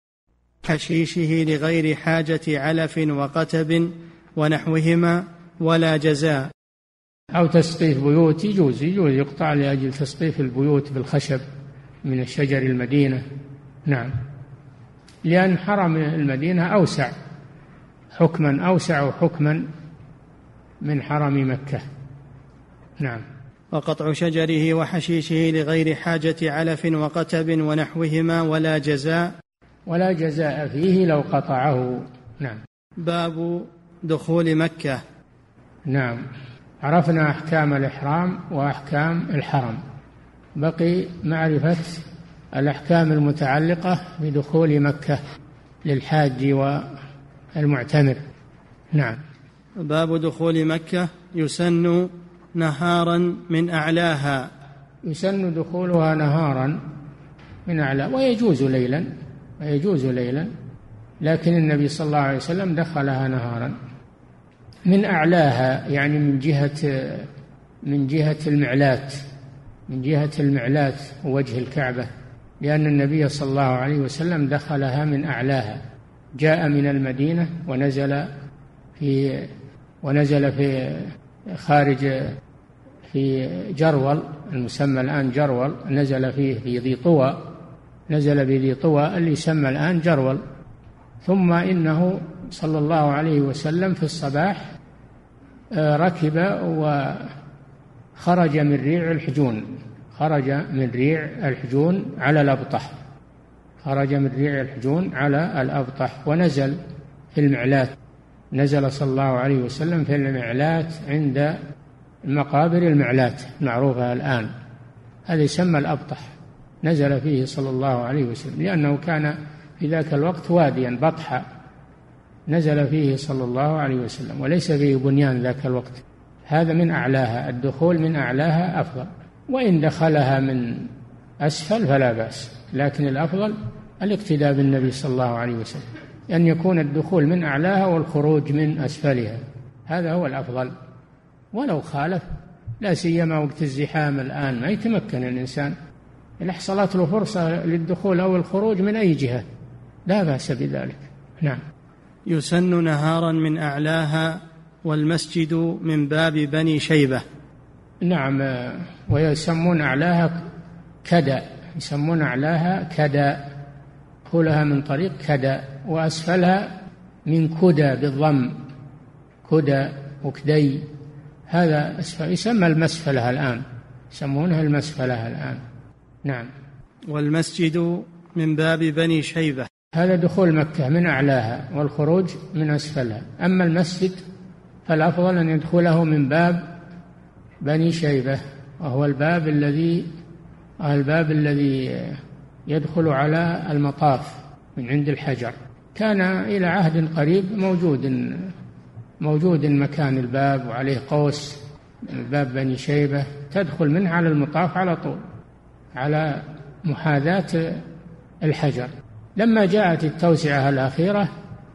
B: حشيشه لغير حاجة علف وقتب ونحوهما ولا جزاء.
C: أو تسقيف بيوت يجوز، يجوز يقطع لأجل تسقيف البيوت بالخشب من الشجر المدينة. نعم. لأن حرم المدينة أوسع حكما، أوسع حكما من حرم مكة. نعم.
B: وقطع شجره وحشيشه لغير حاجة علف وقتب ونحوهما ولا جزاء.
C: ولا جزاء فيه لو قطعه. نعم.
B: باب دخول مكة.
C: نعم. عرفنا أحكام الإحرام وأحكام الحرم، بقي معرفة الأحكام المتعلقة بدخول مكة للحاج والمعتمر. نعم.
B: باب دخول مكة. يسن نهارا من أعلاها.
C: يسن دخولها نهارا من أعلاها، ويجوز ليلا، ويجوز ليلا، لكن النبي صلى الله عليه وسلم دخلها نهارا من أعلاها، يعني من جهة من جهة المعلات، من جهة المعلات ووجه الكعبة، لأن النبي صلى الله عليه وسلم دخلها من أعلاها، جاء من المدينة ونزل في ونزل في خارج في جرول المسمى الآن جرول، نزل فيه في ذي طوى، نزل بذي طوى اللي يسمى الآن جرول. ثم إنه صلى الله عليه وسلم في الصباح ركب وخرج من ريع الحجون، خرج من ريع الحجون على الأبطح، خرج من ريع الحجون على الأبطح ونزل في المعلات، نزل صلى الله عليه وسلم في المعلات عند مقابر المعلات المعروفة الآن، هذا يسمى الأبطح، نزل فيه صلى الله عليه وسلم لأنه كان في ذاك الوقت واديا بطحا، نزل فيه صلى الله عليه وسلم وليس فيه بنيان ذاك الوقت. هذا من أعلاها، الدخول من أعلاها أفضل، وإن دخلها من أسفل فلا بأس، لكن الأفضل الاقتداء بالنبي صلى الله عليه وسلم، أن يكون الدخول من أعلاها والخروج من أسفلها، هذا هو الأفضل. ولو خالف، لا سيما وقت الزحام الآن ما يتمكن الإنسان، إذا حصلت له فرصة للدخول أو الخروج من أي جهة لا بأس بذلك. نعم.
B: يسن نهارا من أعلاها والمسجد من باب بني شيبة.
C: نعم. ويسمون أعلاها كدا، يسمون أعلاها كدا، دخولها من طريق كدا، وأسفلها من كدا بالضم، كدا وكدي، هذا أسفل، يسمى المسفلة الآن، يسمونها المسفلة الآن. نعم.
B: والمسجد من باب بني شيبة،
C: هذا دخول مكة من أعلاها والخروج من أسفلها. أما المسجد فالأفضل أن يدخله من باب بني شيبة، وهو الباب الذي الباب الذي يدخل على المطاف من عند الحجر، كان إلى عهد قريب موجود موجود مكان الباب وعليه قوس، باب بني شيبة تدخل منه على المطاف على طول على محاذاة الحجر. لما جاءت التوسعة الأخيرة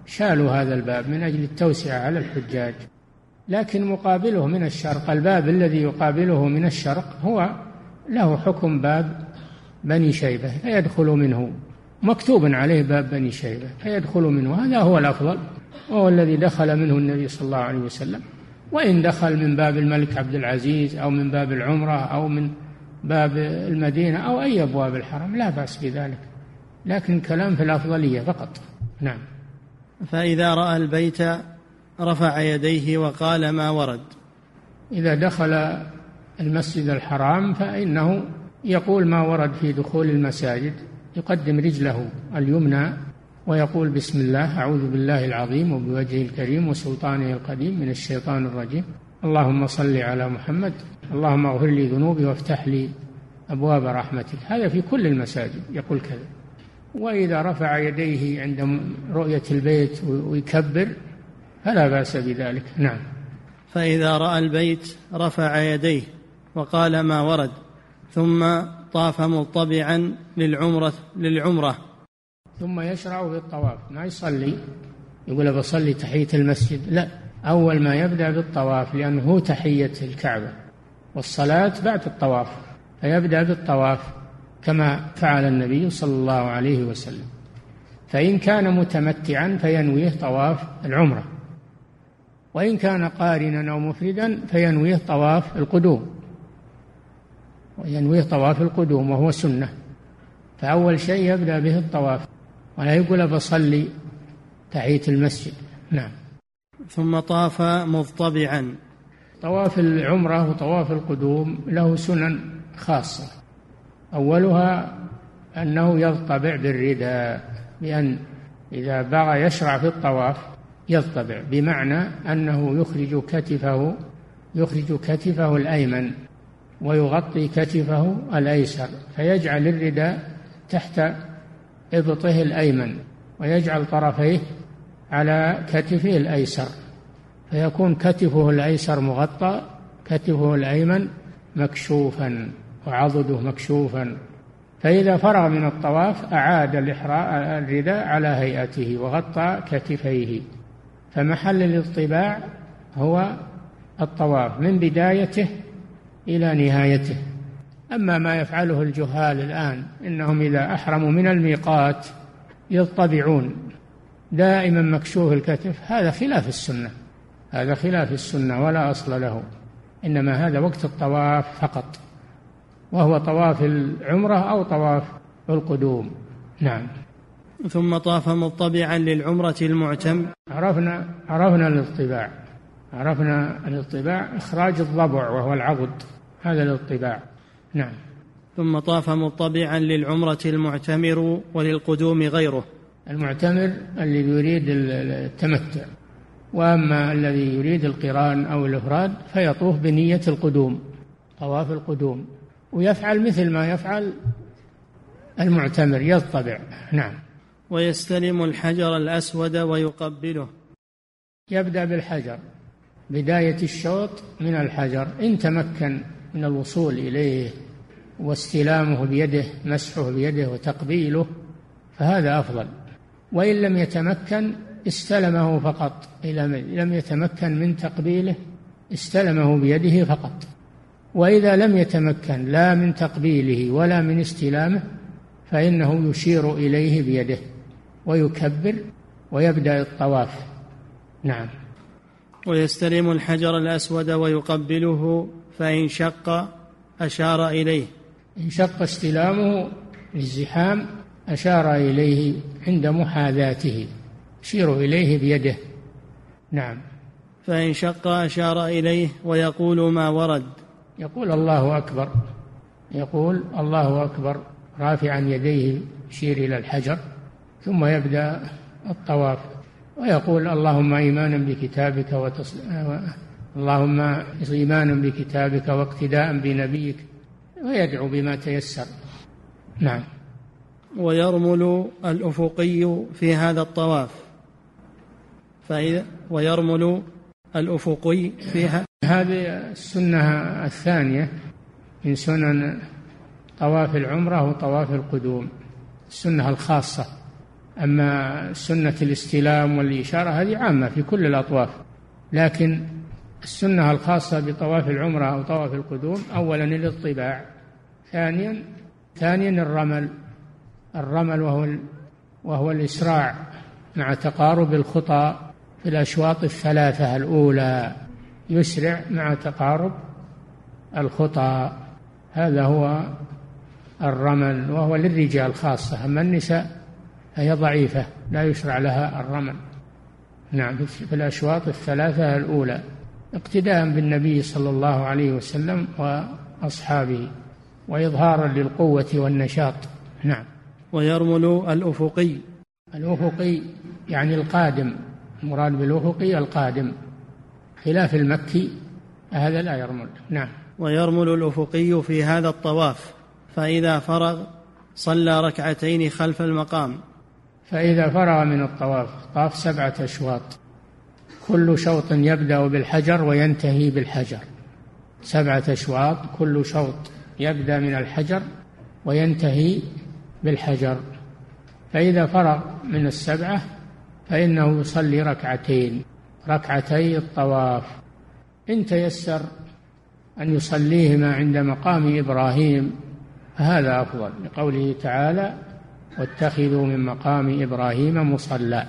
C: شالوا هذا الباب من أجل التوسعة على الحجاج. لكن مقابله من الشرق، الباب الذي يقابله من الشرق هو له حكم باب بني شيبة فيدخل منه، مكتوب عليه باب بني شيبة فيدخل منه، هذا هو الأفضل وهو الذي دخل منه النبي صلى الله عليه وسلم. وإن دخل من باب الملك عبد العزيز أو من باب العمرة أو من باب المدينة أو أي أبواب الحرم لا بأس بذلك، لكن كلام في الأفضلية فقط. نعم.
B: فإذا رأى البيت رفع يديه وقال ما ورد.
C: إذا دخل المسجد الحرام فإنه يقول ما ورد في دخول المساجد، يقدم رجله اليمنى ويقول بسم الله، أعوذ بالله العظيم وبوجهه الكريم وسلطانه القديم من الشيطان الرجيم، اللهم صل على محمد، اللهم اغفر لي ذنوبي وافتح لي أبواب رحمتك. هذا في كل المساجد يقول كذا. وإذا رفع يديه عند رؤية البيت ويكبر فلا بأس بذلك. نعم.
B: فإذا رأى البيت رفع يديه وقال ما ورد، ثم طاف مطبعا للعمرة للعمرة
C: ثم يشرع في الطواف، ما يصلي يقول بصلي تحية المسجد، لا، أول ما يبدأ بالطواف لأنه هو تحية الكعبة والصلاة بعد الطواف، فيبدأ بالطواف كما فعل النبي صلى الله عليه وسلم. فإن كان متمتعا فينويه طواف العمرة، وإن كان قارنا أو مفردا فينويه طواف القدوم، وينويه طواف القدوم وهو سنة. فأول شيء يبدأ به الطواف ولا يقول بصلي تحية المسجد. نعم.
B: ثم طاف مضطبعا.
C: طواف العمرة وطواف القدوم له سنن خاصة، أولها أنه يضطبع بالرداء، بأن إذا بغى يشرع في الطواف يضطبع، بمعنى أنه يخرج كتفه يخرج كتفه الأيمن ويغطي كتفه الأيسر، فيجعل الرداء تحت إبطه الأيمن ويجعل طرفيه على كتفه الأيسر، فيكون كتفه الأيسر مغطى، كتفه الأيمن مكشوفا وعضده مكشوفا. فإذا فرغ من الطواف أعاد الرداء على هيئته وغطى كتفيه. فمحل الاضطباع هو الطواف من بدايته إلى نهايته. أما ما يفعله الجهال الآن، إنهم إذا أحرموا من الميقات يضطبعون دائما مكشوف الكتف، هذا خلاف السنة، هذا خلاف السنة ولا أصل له، إنما هذا وقت الطواف فقط، وهو طواف العمرة أو طواف القدوم. نعم.
B: ثم طاف مطبعا للعمرة المعتم.
C: عرفنا عرفنا الاطباع عرفنا الاطباع إخراج الضبع وهو العضد، هذا الاطباع. نعم.
B: ثم طاف مطبعا للعمرة المعتمر وللقدوم غيره.
C: المعتمر اللي يريد التمتع، وأما الذي يريد القران أو الإفراد فيطوف بنية القدوم، طواف القدوم، ويفعل مثل ما يفعل المعتمر، يضطبع. نعم.
B: ويستلم الحجر الأسود ويقبله.
C: يبدأ بالحجر، بداية الشوط من الحجر، إن تمكن من الوصول إليه واستلامه بيده، مسحه بيده وتقبيله فهذا أفضل، وإن لم يتمكن استلمه فقط، إذا لم يتمكن من تقبيله استلمه بيده فقط. وإذا لم يتمكن لا من تقبيله ولا من استلامه فإنه يشير إليه بيده ويكبر ويبدأ الطواف. نعم.
B: ويستلم الحجر الأسود ويقبله، فإن شق أشار إليه.
C: إن شق استلامه للزحام أشار إليه عند محاذاته، يشير إليه بيده. نعم.
B: فإن شق أشار إليه ويقول ما ورد.
C: يقول الله أكبر، يقول الله أكبر رافعا يديه يشير إلى الحجر، ثم يبدأ الطواف ويقول اللهم إيمانا بكتابك وتص... اللهم إيمانا بكتابك واقتداء بنبيك، ويدعو بما تيسر. نعم.
B: ويرمل الأفقي في هذا الطواف. فإذا ويرمل الأفقي فيها،
C: هذه السنة الثانية من سنن طواف العمرة وطواف القدوم، السنة الخاصة أما سنة الاستلام والإشارة هذه عامة في كل الأطواف، لكن السنة الخاصة بطواف العمرة أو طواف القدوم أولا الاطباع، ثانيا ثانيا الرمل الرمل وهو وهو الإسراع مع تقارب الخطى في الأشواط الثلاثة الأولى، يسرع مع تقارب الخطى، هذا هو الرمل، وهو للرجال خاصة، أما النساء فهي ضعيفة لا يشرع لها الرمل. نعم، في الأشواط الثلاثة الأولى اقتداء بالنبي صلى الله عليه وسلم وأصحابه وإظهارا للقوة والنشاط. نعم.
B: ويرمل الأفقي.
C: الأفقي يعني القادم، المراد بالأفقي القادم، خلاف المكي هذا لا يرمل. نعم.
B: ويرمل الأفقي في هذا الطواف، فإذا فرغ صلى ركعتين خلف المقام.
C: فإذا فرغ من الطواف طاف سبعة أشواط، كل شوط يبدأ بالحجر وينتهي بالحجر، سبعة أشواط كل شوط يبدأ من الحجر وينتهي بالحجر. فإذا فرغ من السبعة فإنه يصلي ركعتين ركعتي الطواف، إن تيسر أن يصليهما عند مقام إبراهيم فهذا أفضل، لقوله تعالى واتخذوا من مقام إبراهيم مصلى،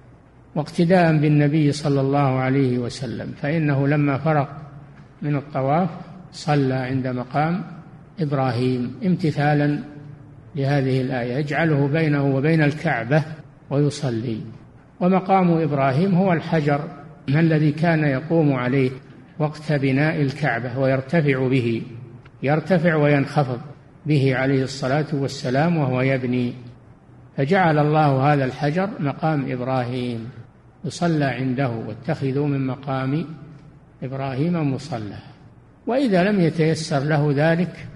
C: واقتداء بالنبي صلى الله عليه وسلم، فإنه لما فرغ من الطواف صلى عند مقام إبراهيم امتثالا لهذه الآية، يجعله بينه وبين الكعبة ويصلي. ومقام إبراهيم هو الحجر الذي كان يقوم عليه وقت بناء الكعبة ويرتفع به، يرتفع وينخفض به عليه الصلاة والسلام وهو يبني، فجعل الله هذا الحجر مقام إبراهيم يصلى عنده، واتخذوا من مقام إبراهيم مصلى. وإذا لم يتيسر له ذلك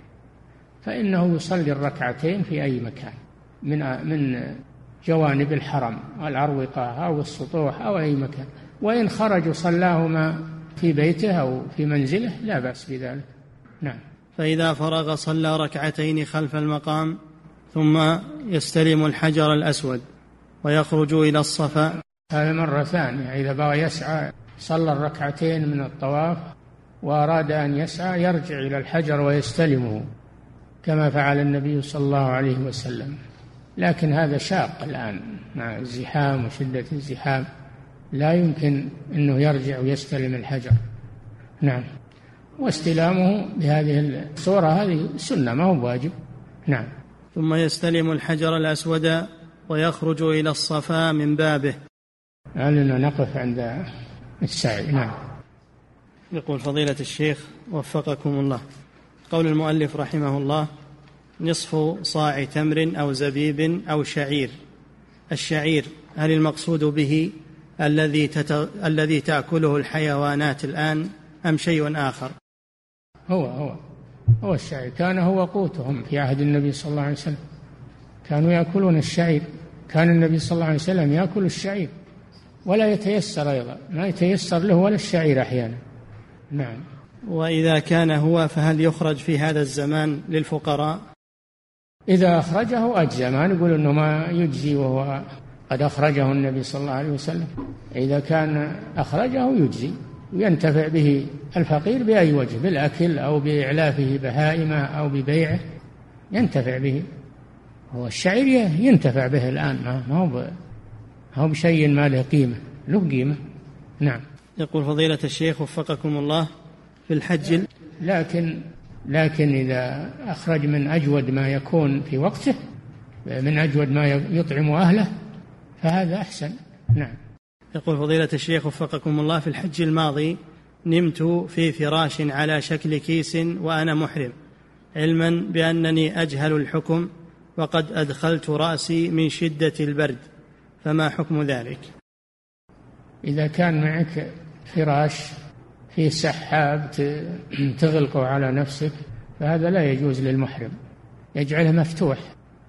C: فإنه يصلي الركعتين في أي مكان من من جوانب الحرم والأروقة أو السطوح أو أي مكان، وإن خرج صلاهما في بيته أو في منزله لا بأس بذلك. نعم.
B: فإذا فرغ صلى ركعتين خلف المقام ثم يستلم الحجر الأسود ويخرج إلى الصفا.
C: هذا مرة ثانية، إذا بغى يسعى صلى الركعتين من الطواف وأراد أن يسعى يرجع إلى الحجر ويستلمه كما فعل النبي صلى الله عليه وسلم، لكن هذا شاق الآن مع الزحام وشدة الزحام، لا يمكن أنه يرجع ويستلم الحجر. نعم. واستلامه بهذه الصورة هذه سنة ما هو واجب. نعم.
B: ثم يستلم الحجر الأسود ويخرج إلى الصفا من بابه.
C: لأننا نقف عند السعي. نعم.
B: يقول فضيلة الشيخ وفقكم الله، قول المؤلف رحمه الله نصف صاع تمر أو زبيب أو شعير، الشعير هل المقصود به الذي تت... الذي تأكله الحيوانات الآن أم شيء آخر؟
C: هو هو هو الشعير، كان هو قوتهم في عهد النبي صلى الله عليه وسلم، كانوا يأكلون الشعير، كان النبي صلى الله عليه وسلم يأكل الشعير ولا يتيسر أيضا، ما يتيسر له ولا الشعير أحيانا. نعم.
B: وإذا كان هو فهل يخرج في هذا الزمان للفقراء؟
C: إذا أخرجه أجزى، ما نقول أنه ما يجزي وهو قد أخرجه النبي صلى الله عليه وسلم، إذا كان أخرجه يجزي وينتفع به الفقير بأي وجه، بالأكل أو بإعلافه بهائمة أو ببيعه ينتفع به. هو الشعير ينتفع به الآن، ما هو هو بشيء ما له قيمة، له قيمة. نعم.
B: يقول فضيلة الشيخ وفقكم الله في الحج،
C: لكن لكن إذا أخرج من أجود ما يكون في وقته، من أجود ما يطعم أهله، فهذا أحسن. نعم.
B: يقول فضيلة الشيخ وفقكم الله في الحج الماضي نمت في فراش على شكل كيس وأنا محرم، علما بأنني أجهل الحكم وقد أدخلت رأسي من شدة البرد، فما حكم ذلك؟
C: إذا كان معك فراش فيه سحاب تغلقه على نفسك فهذا لا يجوز للمحرم، يجعله مفتوح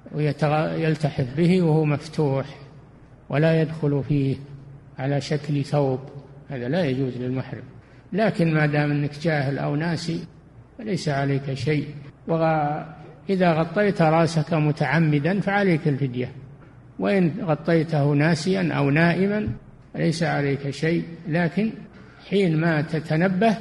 C: ويلتحف به وهو مفتوح ولا يدخل فيه على شكل ثوب، هذا لا يجوز للمحرم. لكن ما دام أنك جاهل أو ناسي فليس عليك شيء، وإذا غطيت رأسك متعمدا فعليك الفدية، وإن غطيته ناسيا أو نائما ليس عليك شيء، لكن حينما تتنبه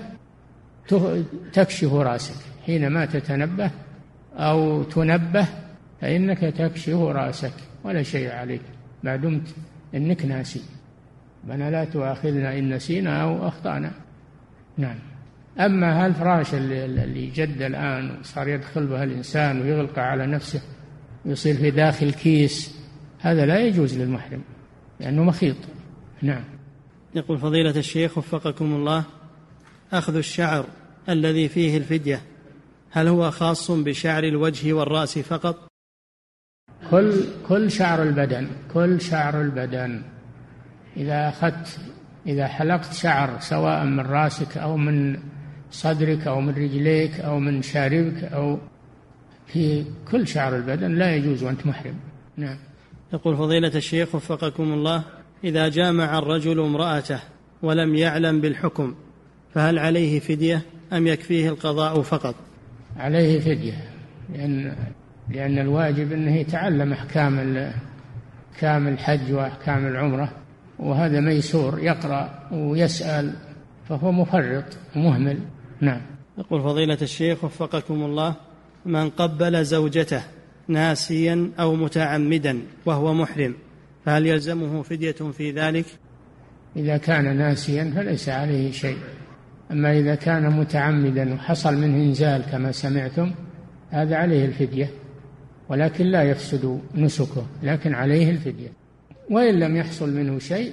C: تكشف رأسك، حينما تتنبه أو تنبه فإنك تكشف رأسك ولا شيء عليك ما دمت إنك ناسي. ربنا لا تؤاخذنا إن نسينا أو أخطأنا. نعم. أما هالفراش اللي جد الآن صار يدخل بها الإنسان ويغلق على نفسه ويصير في داخل كيس، هذا لا يجوز للمحرم لأنه مخيط. نعم.
B: يقول فضيلة الشيخ وفقكم الله: أخذ الشعر الذي فيه الفدية هل هو خاص بشعر الوجه والرأس فقط؟
C: كل كل شعر البدن، كل شعر البدن. إذا أخذت إذا حلقت شعر سواء من رأسك أو من صدرك أو من رجليك أو من شاربك أو في كل شعر البدن لا يجوز وأنت محرم. نعم.
B: يقول فضيلة الشيخ وفقكم الله: إذا جامع الرجل امرأته ولم يعلم بالحكم فهل عليه فدية أم يكفيه القضاء فقط؟
C: عليه فدية، لأن لأن الواجب أنه يتعلم أحكام أحكام الحج وأحكام العمرة، وهذا ميسور يقرأ ويسأل، فهو مفرط ومهمل. نعم.
B: يقول فضيلة الشيخ وفقكم الله: من قبل زوجته ناسيا أو متعمدا وهو محرم فهل يلزمه فدية في ذلك؟
C: إذا كان ناسيا فليس عليه شيء، أما إذا كان متعمدا وحصل منه إنزال كما سمعتم هذا عليه الفدية، ولكن لا يفسد نسكه، لكن عليه الفدية. وإن لم يحصل منه شيء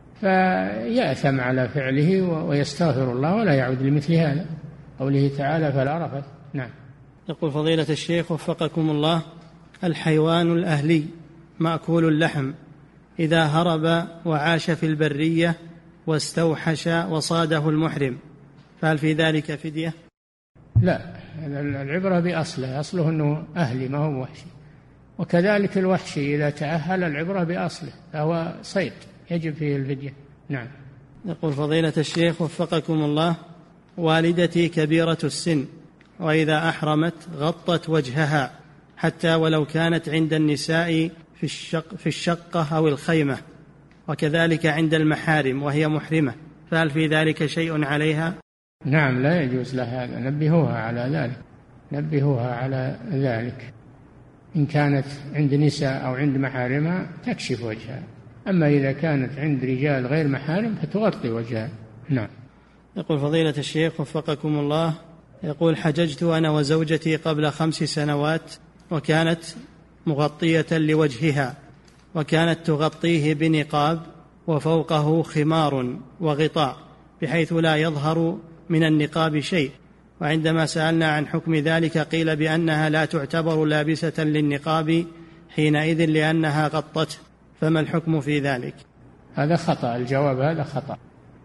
C: فيأثم على فعله ويستغفر الله ولا يعود لمثل هذا، قوله تعالى: فلا رفث. نعم.
B: يقول فضيلة الشيخ وفقكم الله: الحيوان الأهلي مأكول اللحم إذا هرب وعاش في البرية واستوحش وصاده المحرم فهل في ذلك فدية؟
C: لا، العبرة بأصله، أصله أنه أهلي ما هو وحشي، وكذلك الوحشي إذا تأهل العبرة بأصله فهو صيد يجب فيه الفدية. نعم.
B: يقول فضيلة الشيخ وفقكم الله: والدتي كبيرة السن وإذا أحرمت غطت وجهها حتى ولو كانت عند النساء في الشق في الشقة أو الخيمة، وكذلك عند المحارم وهي محرمة، فهل في ذلك شيء عليها؟
C: نعم، لا يجوز لها هذا، نبهوها على ذلك، نبهوها على ذلك. إن كانت عند نساء أو عند محارمها تكشف وجهها، أما إذا كانت عند رجال غير محارم فتغطي وجهها. نعم.
B: يقول فضيلة الشيخ وفقكم الله: يقول حججت أنا وزوجتي قبل خمس سنوات وكانت مغطية لوجهها، وكانت تغطيه بنقاب وفوقه خمار وغطاء بحيث لا يظهر من النقاب شيء، وعندما سألنا عن حكم ذلك قيل بأنها لا تعتبر لابسة للنقاب حينئذ لأنها غطته، فما الحكم في ذلك؟
C: هذا خطأ، الجواب هذا خطأ،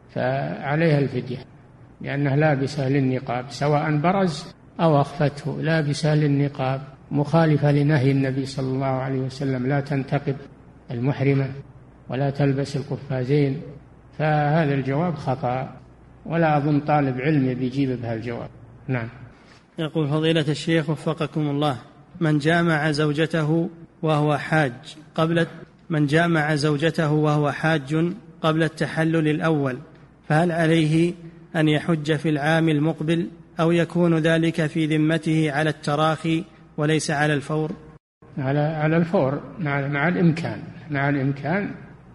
C: فعليها الفدية لأنها لابسة للنقاب سواء برز أو أخفته، لابسة للنقاب مخالفة لنهي النبي صلى الله عليه وسلم: لا تنتقب المحرمة ولا تلبس القفازين، فهذا الجواب خطأ، ولا أظن طالب علم بيجيب بها الجواب. نعم.
B: يقول فضيلة الشيخ وفقكم الله: من جامع زوجته وهو حاج قبل من جامع زوجته وهو حاج قبل التحلل الأول فهل عليه أن يحج في العام المقبل أو يكون ذلك في ذمته على التراخي وليس على الفور؟
C: على على الفور مع مع الإمكان مع الإمكان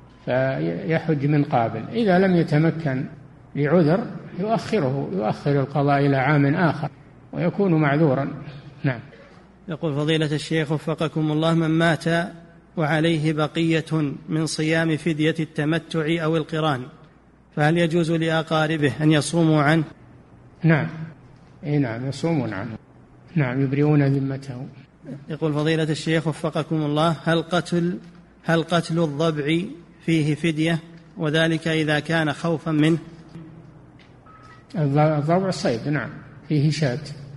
C: فيحج من قابل. إذا لم يتمكن لعذر يؤخره يؤخر القضاء إلى عام آخر ويكون معذورا. نعم.
B: يقول فضيلة الشيخ وفقكم الله: من مات وعليه بقية من صيام فدية التمتع أو القران فهل يجوز لأقاربه أن يصوموا عنه؟
C: نعم. إيه نعم، يصومون عنه. نعم، يبرئون ذمته.
B: يقول فضيلة الشيخ وفقكم الله: هل قتل هل قتل الضبع فيه فدية، وذلك إذا كان خوفا منه؟
C: الضبع صيد، نعم، فيه شاة.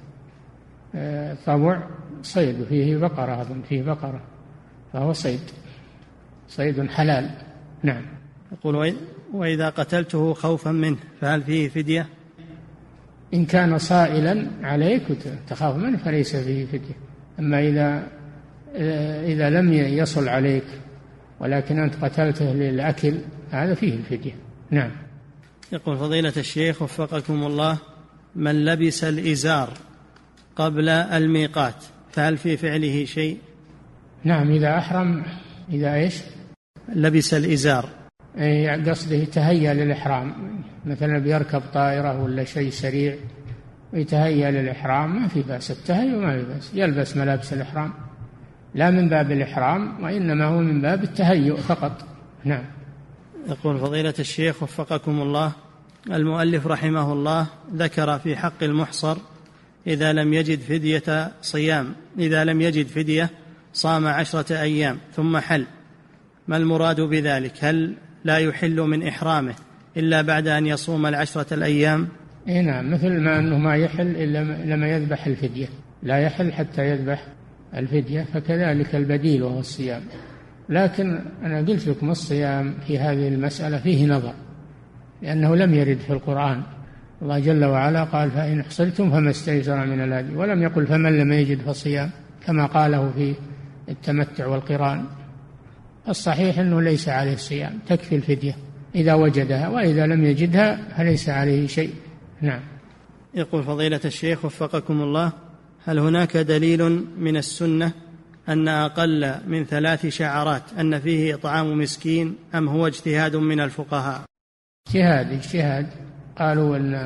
C: الضبع صيد، فيه بقرة، أظن فيه بقرة، فهو صيد صيد حلال. نعم.
B: يقول: وإذا قتلته خوفا منه فهل فيه فدية؟
C: إن كان صائلا عليك وتخاف منه فليس فيه فدية، أما إذا إذا لم يصل عليك ولكن أنت قتلته للأكل هذا فيه الفدية. نعم.
B: يقول فضيلة الشيخ وفقكم الله: من لبس الإزار قبل الميقات فهل في فعله شيء؟
C: نعم، إذا أحرم. إذا إيش؟
B: لبس الإزار،
C: أي قصده تهيأ للإحرام، مثلا بيركب طائرة ولا شيء سريع ويتهيأ للإحرام، ما في بأس، التهيؤ ما في بأس، يلبس ملابس الإحرام، لا من باب الإحرام وإنما هو من باب التهيؤ فقط. نعم.
B: يقول فضيلة الشيخ وفقكم الله: المؤلف رحمه الله ذكر في حق المحصر إذا لم يجد فدية صيام إذا لم يجد فدية صام عشرة أيام ثم حل، ما المراد بذلك؟ هل لا يحل من إحرامه إلا بعد أن يصوم العشرة الأيام؟
C: إيه نعم، مثل ما أنه ما يحل إلا لما يذبح الفدية، لا يحل حتى يذبح الفدية، فكذلك البديل وهو الصيام. لكن أنا قلت لكم الصيام في هذه المسألة فيه نظر، لأنه لم يرد في القرآن. الله جل وعلا قال: فإن حصلتم فما استيسر من الهدي، ولم يقل فمن لم يجد فصيام كما قاله في التمتع والقران. الصحيح أنه ليس عليه الصيام، تكفي الفدية إذا وجدها، وإذا لم يجدها فليس عليه شيء. نعم.
B: يقول فضيلة الشيخ وفقكم الله: هل هناك دليل من السنة أن أقل من ثلاث شعرات أن فيه إطعام مسكين، أم هو اجتهاد من الفقهاء؟
C: اجتهاد اجتهاد قالوا إن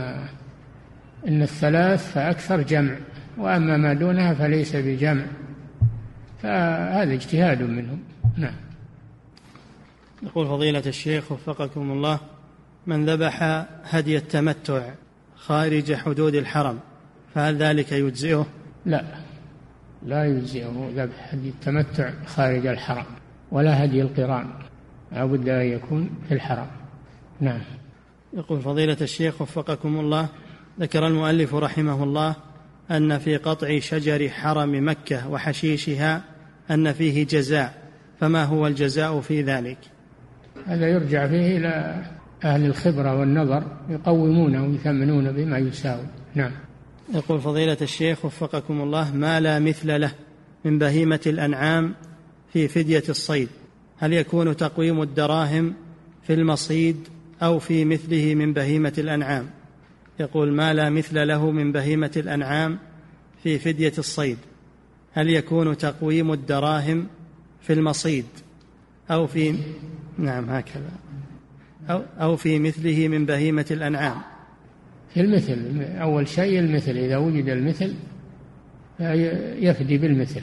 C: إن الثلاث فأكثر جمع، وأما ما دونها فليس بجمع، فهذا اجتهاد منهم. نعم.
B: يقول فضيلة الشيخ وفقكم الله: من ذبح هدي التمتع خارج حدود الحرم فهل ذلك يجزئه؟
C: لا، لا يجزئه ذبح هدي التمتع خارج الحرم ولا هدي القران، لا بد أن يكون في الحرم. نعم.
B: يقول فضيلة الشيخ وفقكم الله: ذكر المؤلف رحمه الله أن في قطع شجر حرم مكة وحشيشها أن فيه جزاء، فما هو الجزاء في ذلك؟
C: هذا يرجع فيه إلى أهل الخبرة والنظر، يقومونه ويثمنون بما يساوي. نعم.
B: يقول فضيلة الشيخ وفقكم الله: ما لا مثل له من بهيمة الأنعام في فدية الصيد، هل يكون تقويم الدراهم في المصيد أو في مثله من بهيمة الأنعام؟ يقول: ما لا مثل له من بهيمة الأنعام في فدية الصيد، هل يكون تقويم الدراهم في المصيد أو في نعم هكذا أو, أو في مثله من بهيمة الأنعام؟
C: في المثل، أول شيء المثل، إذا وجد المثل يفدي بالمثل،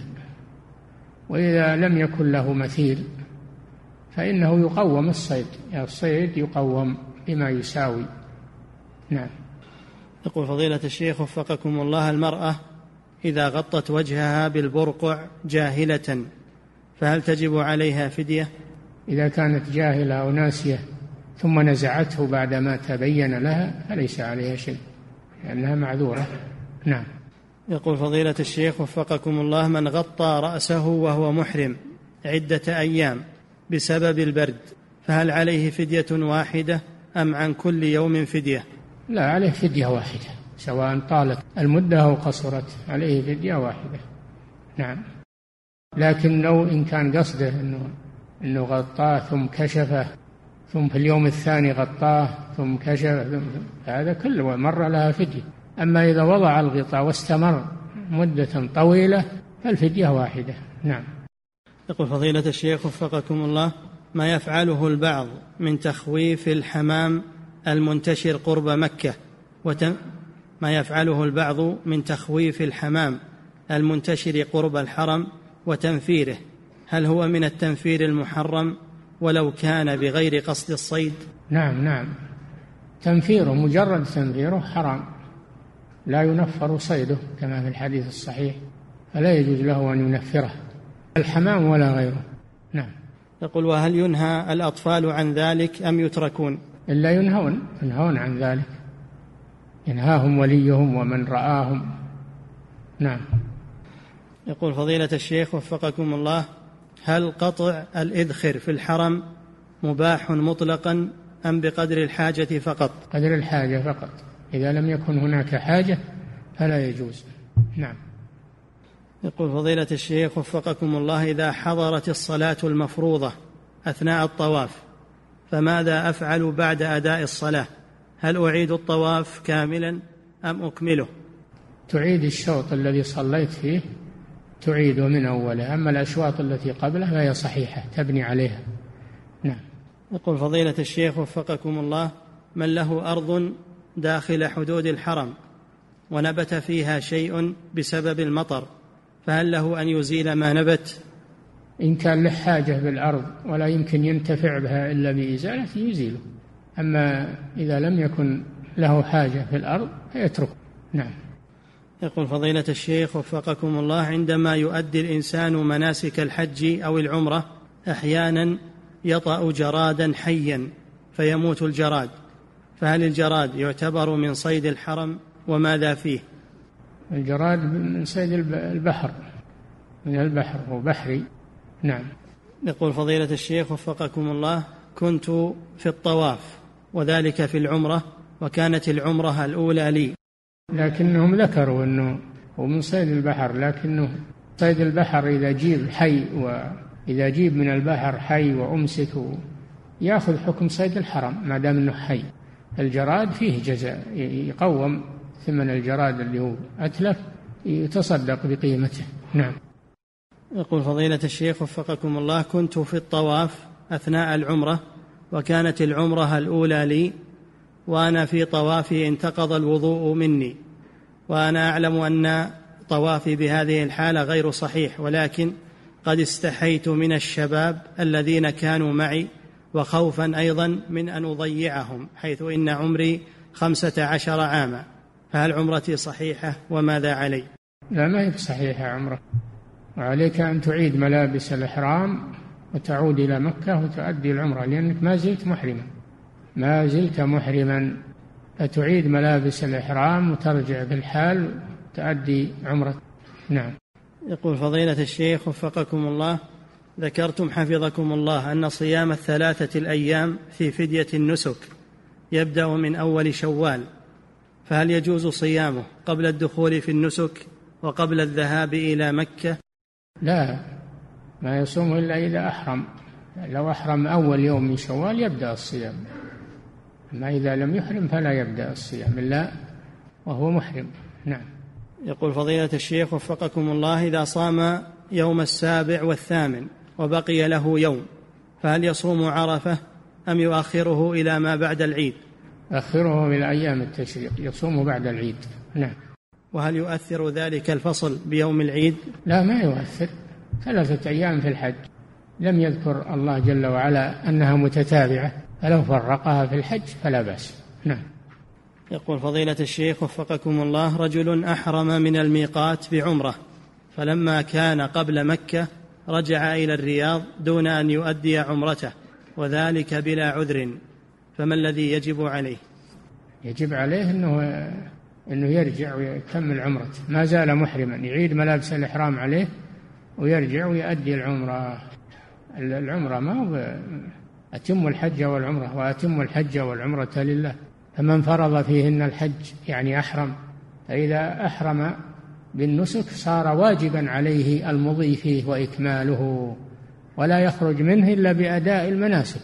C: وإذا لم يكن له مثيل فإنه يقوم الصيد، يعني الصيد يقوم بما يساوي. نعم.
B: يقول فضيلة الشيخ وفقكم الله: المرأة إذا غطت وجهها بالبرقع جاهلة فهل تجب عليها فدية؟
C: إذا كانت جاهلة أو ناسية ثم نزعته بعدما تبين لها فليس عليها شيء، لأنها معذورة. نعم.
B: يقول فضيلة الشيخ وفقكم الله: من غطى رأسه وهو محرم عدة أيام بسبب البرد فهل عليه فدية واحدة أم عن كل يوم فدية؟
C: لا، عليه فدية واحدة، سواء طالت المدة أو قصرت، عليه فدية واحدة. نعم. لكن لو إن كان قصده إنه إنه غطاه ثم كشفه، ثم في اليوم الثاني غطاه ثم كشف، هذا كله مرة لها فدية. أما إذا وضع الغطاء واستمر مدة طويلة فالفدية واحدة. نعم.
B: يقول فضيلة الشيخ وفقكم الله: ما يفعله البعض من تخويف الحمام المنتشر قرب مكة وتم ما يفعله البعض من تخويف الحمام المنتشر قرب الحرم وتنفيره، هل هو من التنفير المحرم ولو كان بغير قصد الصيد؟
C: نعم نعم، تنفيره، مجرد تنفيره حرام، لا ينفر صيده كما في الحديث الصحيح، فلا يجوز له أن ينفره الحمام ولا غيره. نعم.
B: يقول: وهل ينهى الأطفال عن ذلك أم يتركون؟
C: إلا ينهون ينهون عن ذلك، ينهاهم وليهم ومن رآهم. نعم.
B: يقول فضيلة الشيخ وفقكم الله: هل قطع الإذخر في الحرم مباح مطلقا أم بقدر الحاجة فقط؟
C: قدر الحاجة فقط، إذا لم يكن هناك حاجة فلا يجوز. نعم.
B: يقول فضيلة الشيخ وفقكم الله: إذا حضرت الصلاة المفروضة أثناء الطواف، فماذا أفعل بعد أداء الصلاة؟ هل أعيد الطواف كاملا أم أكمله؟
C: تعيد الشوط الذي صليت فيه، تعيده من أوله، أما الأشواط التي قبله فهي صحيحة تبني عليها. نعم.
B: يقول فضيلة الشيخ وفقكم الله: من له أرض داخل حدود الحرم ونبت فيها شيء بسبب المطر، فهل له أن يزيل ما نبت؟
C: إن كان له حاجة بالأرض ولا يمكن ينتفع بها إلا بإزالة يزيله، أما إذا لم يكن له حاجة في الأرض فيتركه. نعم.
B: يقول فضيلة الشيخ وفقكم الله: عندما يؤدي الإنسان مناسك الحج أو العمرة أحيانا يطأ جرادا حيا فيموت الجراد، فهل الجراد يعتبر من صيد الحرم وماذا فيه؟
C: الجراد من صيد البحر، من البحر وبحري. نعم.
B: يقول فضيلة الشيخ وفقكم الله: كنت في الطواف وذلك في العمرة، وكانت العمرة الأولى لي،
C: لكنهم ذكروا أنه هو من صيد البحر، لكنه صيد البحر إذا جيب حي، وإذا جيب من البحر حي وأمسك يأخذ حكم صيد الحرم ما دام أنه حي. الجراد فيه جزاء، يقوم ثمن الجراد اللي هو أتلف يتصدق بقيمته. نعم.
B: يقول فضيلة الشيخ وفقكم الله: كنت في الطواف أثناء العمرة، وكانت العمرة الأولى لي، وأنا في طوافي انتقض الوضوء مني، وأنا أعلم أن طوافي بهذه الحالة غير صحيح، ولكن قد استحيت من الشباب الذين كانوا معي، وخوفا أيضا من أن أضيعهم، حيث إن عمري خمسة عشر عاما، فهل عمرتي صحيحة وماذا علي؟
C: لا، ما هي صحيحة عمرة، وعليك أن تعيد ملابس الإحرام وتعود إلى مكة وتؤدي العمرة، لأنك ما زلت محرما ما زلت محرما فتعيد ملابس الإحرام وترجع في الحال تؤدي عمرة. نعم.
B: يقول فضيلة الشيخ وفقكم الله: ذكرتم حفظكم الله أن صيام الثلاثة الأيام في فدية النسك يبدأ من أول شوال، فهل يجوز صيامه قبل الدخول في النسك وقبل الذهاب إلى مكة؟
C: لا، ما يصوم إلا إذا أحرم، لو أحرم أول يوم من شوال يبدأ الصيام، أما إذا لم يحرم فلا يبدأ الصيام إلا وهو محرم. نعم.
B: يقول فضيلة الشيخ وفقكم الله: إذا صام يوم السابع والثامن وبقي له يوم، فهل يصوم عرفة أم يؤخره إلى ما بعد العيد؟
C: أخره إلى أيام التشريق، يصوم بعد العيد. نعم.
B: وهل يؤثر ذلك الفصل بيوم العيد؟
C: لا، ما يؤثر، ثلاثة أيام في الحج لم يذكر الله جل وعلا أنها متتابعة، فلو فرقها في الحج فلا بأس. نعم.
B: يقول فضيلة الشيخ وفقكم الله: رجل أحرم من الميقات بعمرة، فلما كان قبل مكة رجع إلى الرياض دون أن يؤدي عمرته، وذلك بلا عذر، فما الذي يجب عليه؟
C: يجب عليه أنه, إنه يرجع ويكمل عمرته، ما زال محرما، يعيد ملابس الإحرام عليه ويرجع ويؤدي العمرة. العمرة ما هو أتم الحج والعمرة، وأتم الحج والعمرة لله، فمن فرض فيهن الحج يعني أحرم، فإذا أحرم بالنسك صار واجبا عليه المضي فيه وإكماله، ولا يخرج منه إلا بأداء المناسك.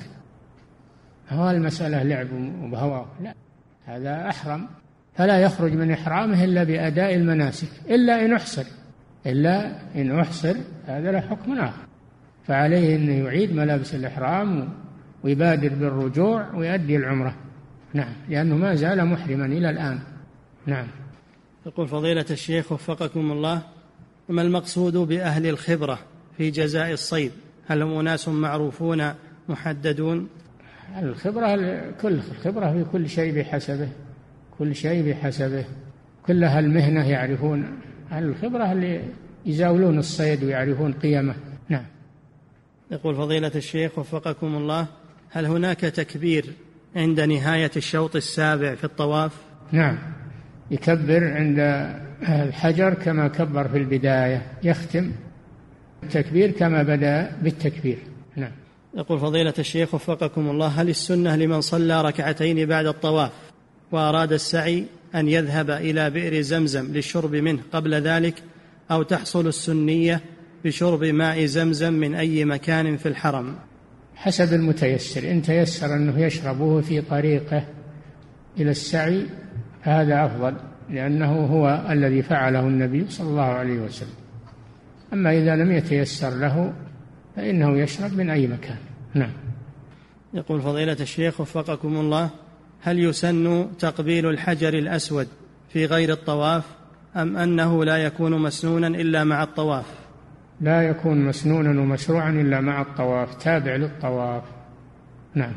C: هو المسألة لعب وبهواه، لا، هذا أحرم فلا يخرج من إحرامه إلا بأداء المناسك، إلا إن أحصر إلا إن أحصر هذا له حكم آخر، فعليه أن يعيد ملابس الإحرام ويبادر بالرجوع ويؤدي العمرة. نعم، لأنه ما زال محرما إلى الآن. نعم.
B: يقول فضيلة الشيخ وفقكم الله: ما المقصود بأهل الخبرة في جزاء الصيد؟ هل هم أناس معروفون محددون؟
C: الخبرة كل الخبرة في كل شيء بحسبه، كل شيء بحسبه، كلها المهنة يعرفون. الخبرة اللي يزاولون الصيد ويعرفون قيمه. نعم.
B: يقول فضيلة الشيخ وفقكم الله: هل هناك تكبير عند نهاية الشوط السابع في الطواف؟
C: نعم، يكبر عند الحجر كما كبر في البداية، يختم التكبير كما بدأ بالتكبير. نعم.
B: يقول فضيلة الشيخ وفقكم الله: هل السنة لمن صلى ركعتين بعد الطواف وأراد السعي أن يذهب إلى بئر زمزم للشرب منه قبل ذلك، أو تحصل السنية بشرب ماء زمزم من أي مكان في الحرم؟
C: حسب المتيسر، إن تيسر أنه يشربه في طريقه إلى السعي هذا أفضل، لأنه هو الذي فعله النبي صلى الله عليه وسلم. أما إذا لم يتيسر له فإنه يشرب من أي مكان. نعم.
B: يقول فضيلة الشيخ وفقكم الله: هل يسن تقبيل الحجر الأسود في غير الطواف، أم أنه لا يكون مسنونا إلا مع الطواف؟
C: لا يكون مسنونا ومشروعا إلا مع الطواف، تابع للطواف. نعم.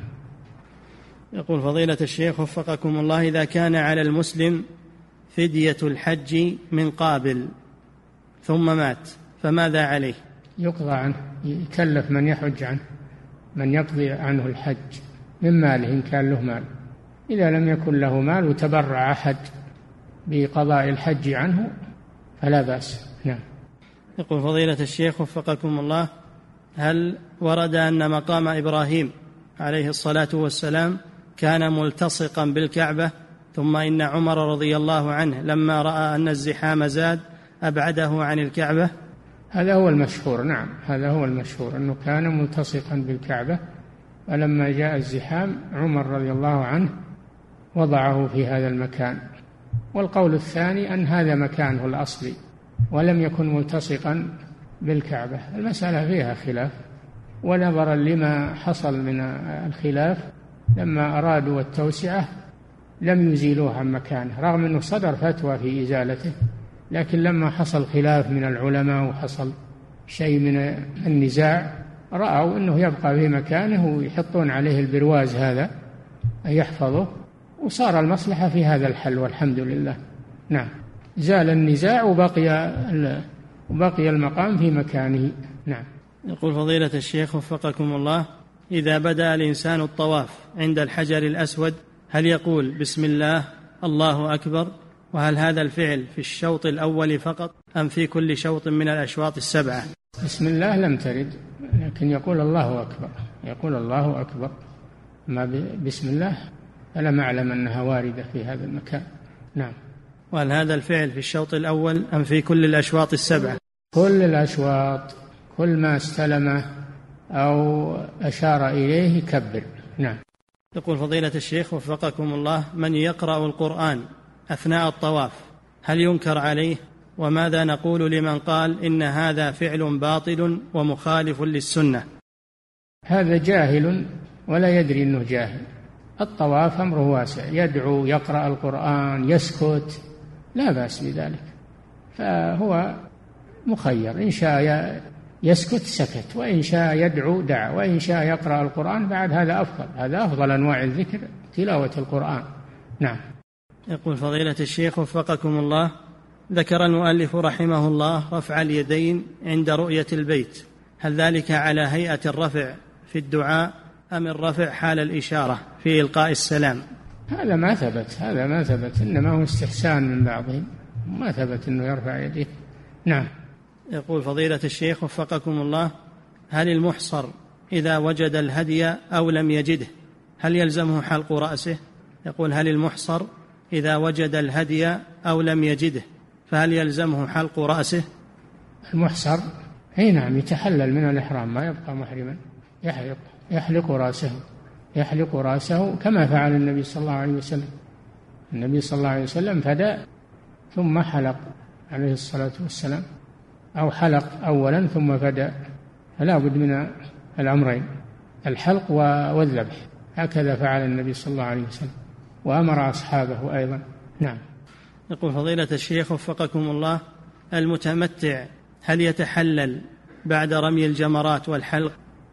B: يقول فضيلة الشيخ وفقكم الله: إذا كان على المسلم فدية الحج من قابل ثم مات فماذا عليه؟
C: يقضى عنه، يكلف من يحج عنه، من يقضي عنه الحج من ماله إن كان له مال. إذا لم يكن له مال وتبرع أحد بقضاء الحج عنه فلا بأس. نعم.
B: يقول فضيلة الشيخ وفقكم الله: هل ورد أن مقام إبراهيم عليه الصلاة والسلام كان ملتصقا بالكعبة، ثم إن عمر رضي الله عنه لما رأى أن الزحام زاد أبعده عن الكعبة؟
C: هذا هو المشهور. نعم، هذا هو المشهور، أنه كان ملتصقا بالكعبة، ولما جاء الزحام عمر رضي الله عنه وضعه في هذا المكان. والقول الثاني أن هذا مكانه الأصلي ولم يكن ملتصقا بالكعبة. المسألة فيها خلاف، ونظرا لما حصل من الخلاف لما أرادوا التوسعة لم يزيلوه عن مكانه، رغم أنه صدر فتوى في إزالته، لكن لما حصل خلاف من العلماء وحصل شيء من النزاع رأوا أنه يبقى في مكانه ويحطون عليه البرواز هذا يحفظه، وصار المصلحة في هذا الحل والحمد لله. نعم، زال النزاع وبقي وبقي المقام في مكانه. نعم.
B: يقول فضيلة الشيخ وفقكم الله: إذا بدأ الإنسان الطواف عند الحجر الأسود هل يقول بسم الله الله أكبر؟ وهل هذا الفعل في الشوط الأول فقط أم في كل شوط من الأشواط السبعة؟
C: بسم الله لم ترد، لكن يقول الله أكبر، يقول الله أكبر. ما بسم الله فلم أعلم أنها واردة في هذا المكان. نعم.
B: وهل هذا الفعل في الشوط الأول أم في كل الأشواط السبعة؟
C: كل الأشواط، كل ما استلمه أو أشار إليه كبر. نعم.
B: يقول فضيلة الشيخ وفقكم الله: من يقرأ القرآن أثناء الطواف هل ينكر عليه؟ وماذا نقول لمن قال إن هذا فعل باطل ومخالف للسنة؟
C: هذا جاهل ولا يدري أنه جاهل. الطواف أمره واسع، يدعو، يقرأ القرآن، يسكت، لا بأس بذلك، فهو مخير، إن شاء يسكت سكت، وإن شاء يدعو دعا، وإن شاء يقرأ القرآن بعد هذا أفضل، هذا أفضل أنواع الذكر تلاوة القرآن. نعم.
B: يقول فضيلة الشيخ وفقكم الله: ذكر المؤلف رحمه الله رفع اليدين عند رؤية البيت، هل ذلك على هيئة الرفع في الدعاء أم الرفع حال الإشارة في إلقاء السلام؟
C: هذا ما ثبت، هذا ما ثبت، إنما هو استحسان من بعضهم، ما ثبت أنه يرفع يديه. نعم.
B: يقول فضيلة الشيخ وفقكم الله: هل المحصر إذا وجد الهدي أو لم يجده هل يلزمه حلق رأسه؟ يقول: هل المحصر إذا وجد الهدي أو لم يجده فهل يلزمه حلق رأسه؟
C: المحصر أي نعم يتحلل من الإحرام، ما يبقى محرما، يحلق يحلق رأسه يحلق رأسه كما فعل النبي صلى الله عليه وسلم. النبي صلى الله عليه وسلم فدى ثم حلق عليه الصلاة والسلام، أو حلق أولا ثم فدى، فلا بد من الأمرين، الحلق والذبح، هكذا فعل النبي صلى الله عليه وسلم وأمر أصحابه أيضا. نعم.
B: يقول فضيلة الشيخ وفقكم الله: المتمتع هل يتحلل بعد رمي الجمرات والحلق؟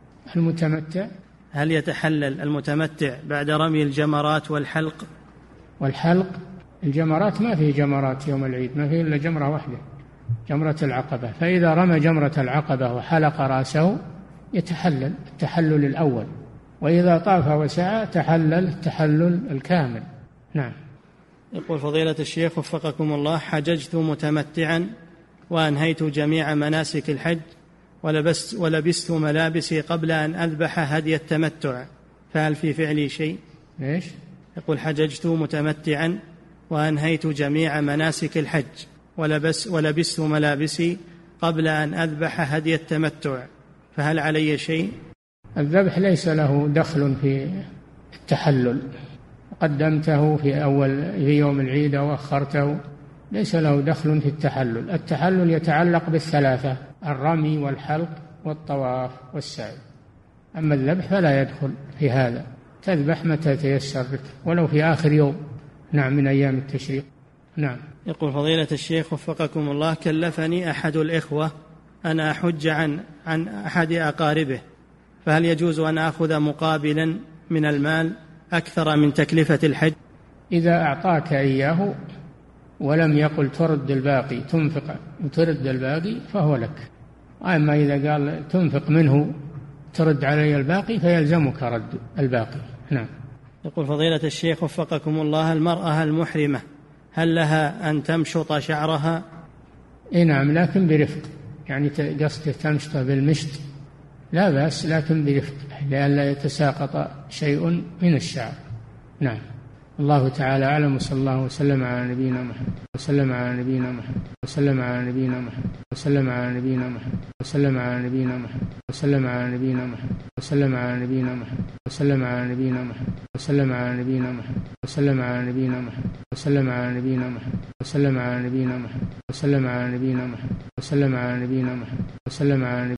C: المتمتع
B: هل يتحلل المتمتع بعد رمي الجمرات والحلق؟
C: والحلق، الجمرات ما فيه جمرات يوم العيد، ما فيه إلا جمرة واحدة، جمرة العقبة، فإذا رمى جمرة العقبة وحلق رأسه يتحلل التحلل الأول، وإذا طاف وسعى تحلل التحلل الكامل. نعم.
B: يقول فضيلة الشيخ وفقكم الله: حججت متمتعا وأنهيت جميع مناسك الحج ولبست, ولبست ملابسي قبل أن أذبح هدي التمتع، فهل في فعلي شيء؟
C: إيش؟
B: يقول: حججت متمتعا وأنهيت جميع مناسك الحج ولبس ولبست ملابسي قبل أن أذبح هدي التمتع، فهل علي شيء؟
C: الذبح ليس له دخل في التحلل، قدمته في أول في يوم العيد أو أخرته، ليس له دخل في التحلل. التحلل يتعلق بالثلاثة: الرمي والحلق والطواف والسعي. أما الذبح فلا يدخل في هذا، تذبح متى تيسر لك ولو في آخر يوم نعم من أيام التشريق. نعم.
B: يقول فضيلة الشيخ وفقكم الله: كلفني أحد الإخوة أن أحج عن عن أحد أقاربه، فهل يجوز أن أخذ مقابلا من المال أكثر من تكلفة الحج؟
C: إذا أعطاك إياه ولم يقل ترد الباقي، تنفق وترد الباقي، فهو لك. أما إذا قال تنفق منه ترد علي الباقي فيلزمك رد الباقي. نعم.
B: يقول فضيلة الشيخ وفقكم الله: المرأة المحرمة هل لها أن تمشط شعرها؟
C: إيه نعم، لكن برفق، يعني قصده تمشطه بالمشط لا بأس، لكن برفق لئلا يتساقط شيء من الشعر. نعم. الله تعالى أعلم، وصلى الله وسلم على نبينا محمد وسلم على نبينا محمد وسلم على نبينا محمد وسلم على نبينا محمد وسلم على نبينا محمد وسلم على نبينا محمد وسلم على نبينا محمد وسلم على نبينا محمد وسلم على نبينا محمد وسلم على نبينا محمد وسلم على نبينا محمد وسلم على نبينا محمد وسلم على نبينا محمد وسلم على نبينا محمد وسلم على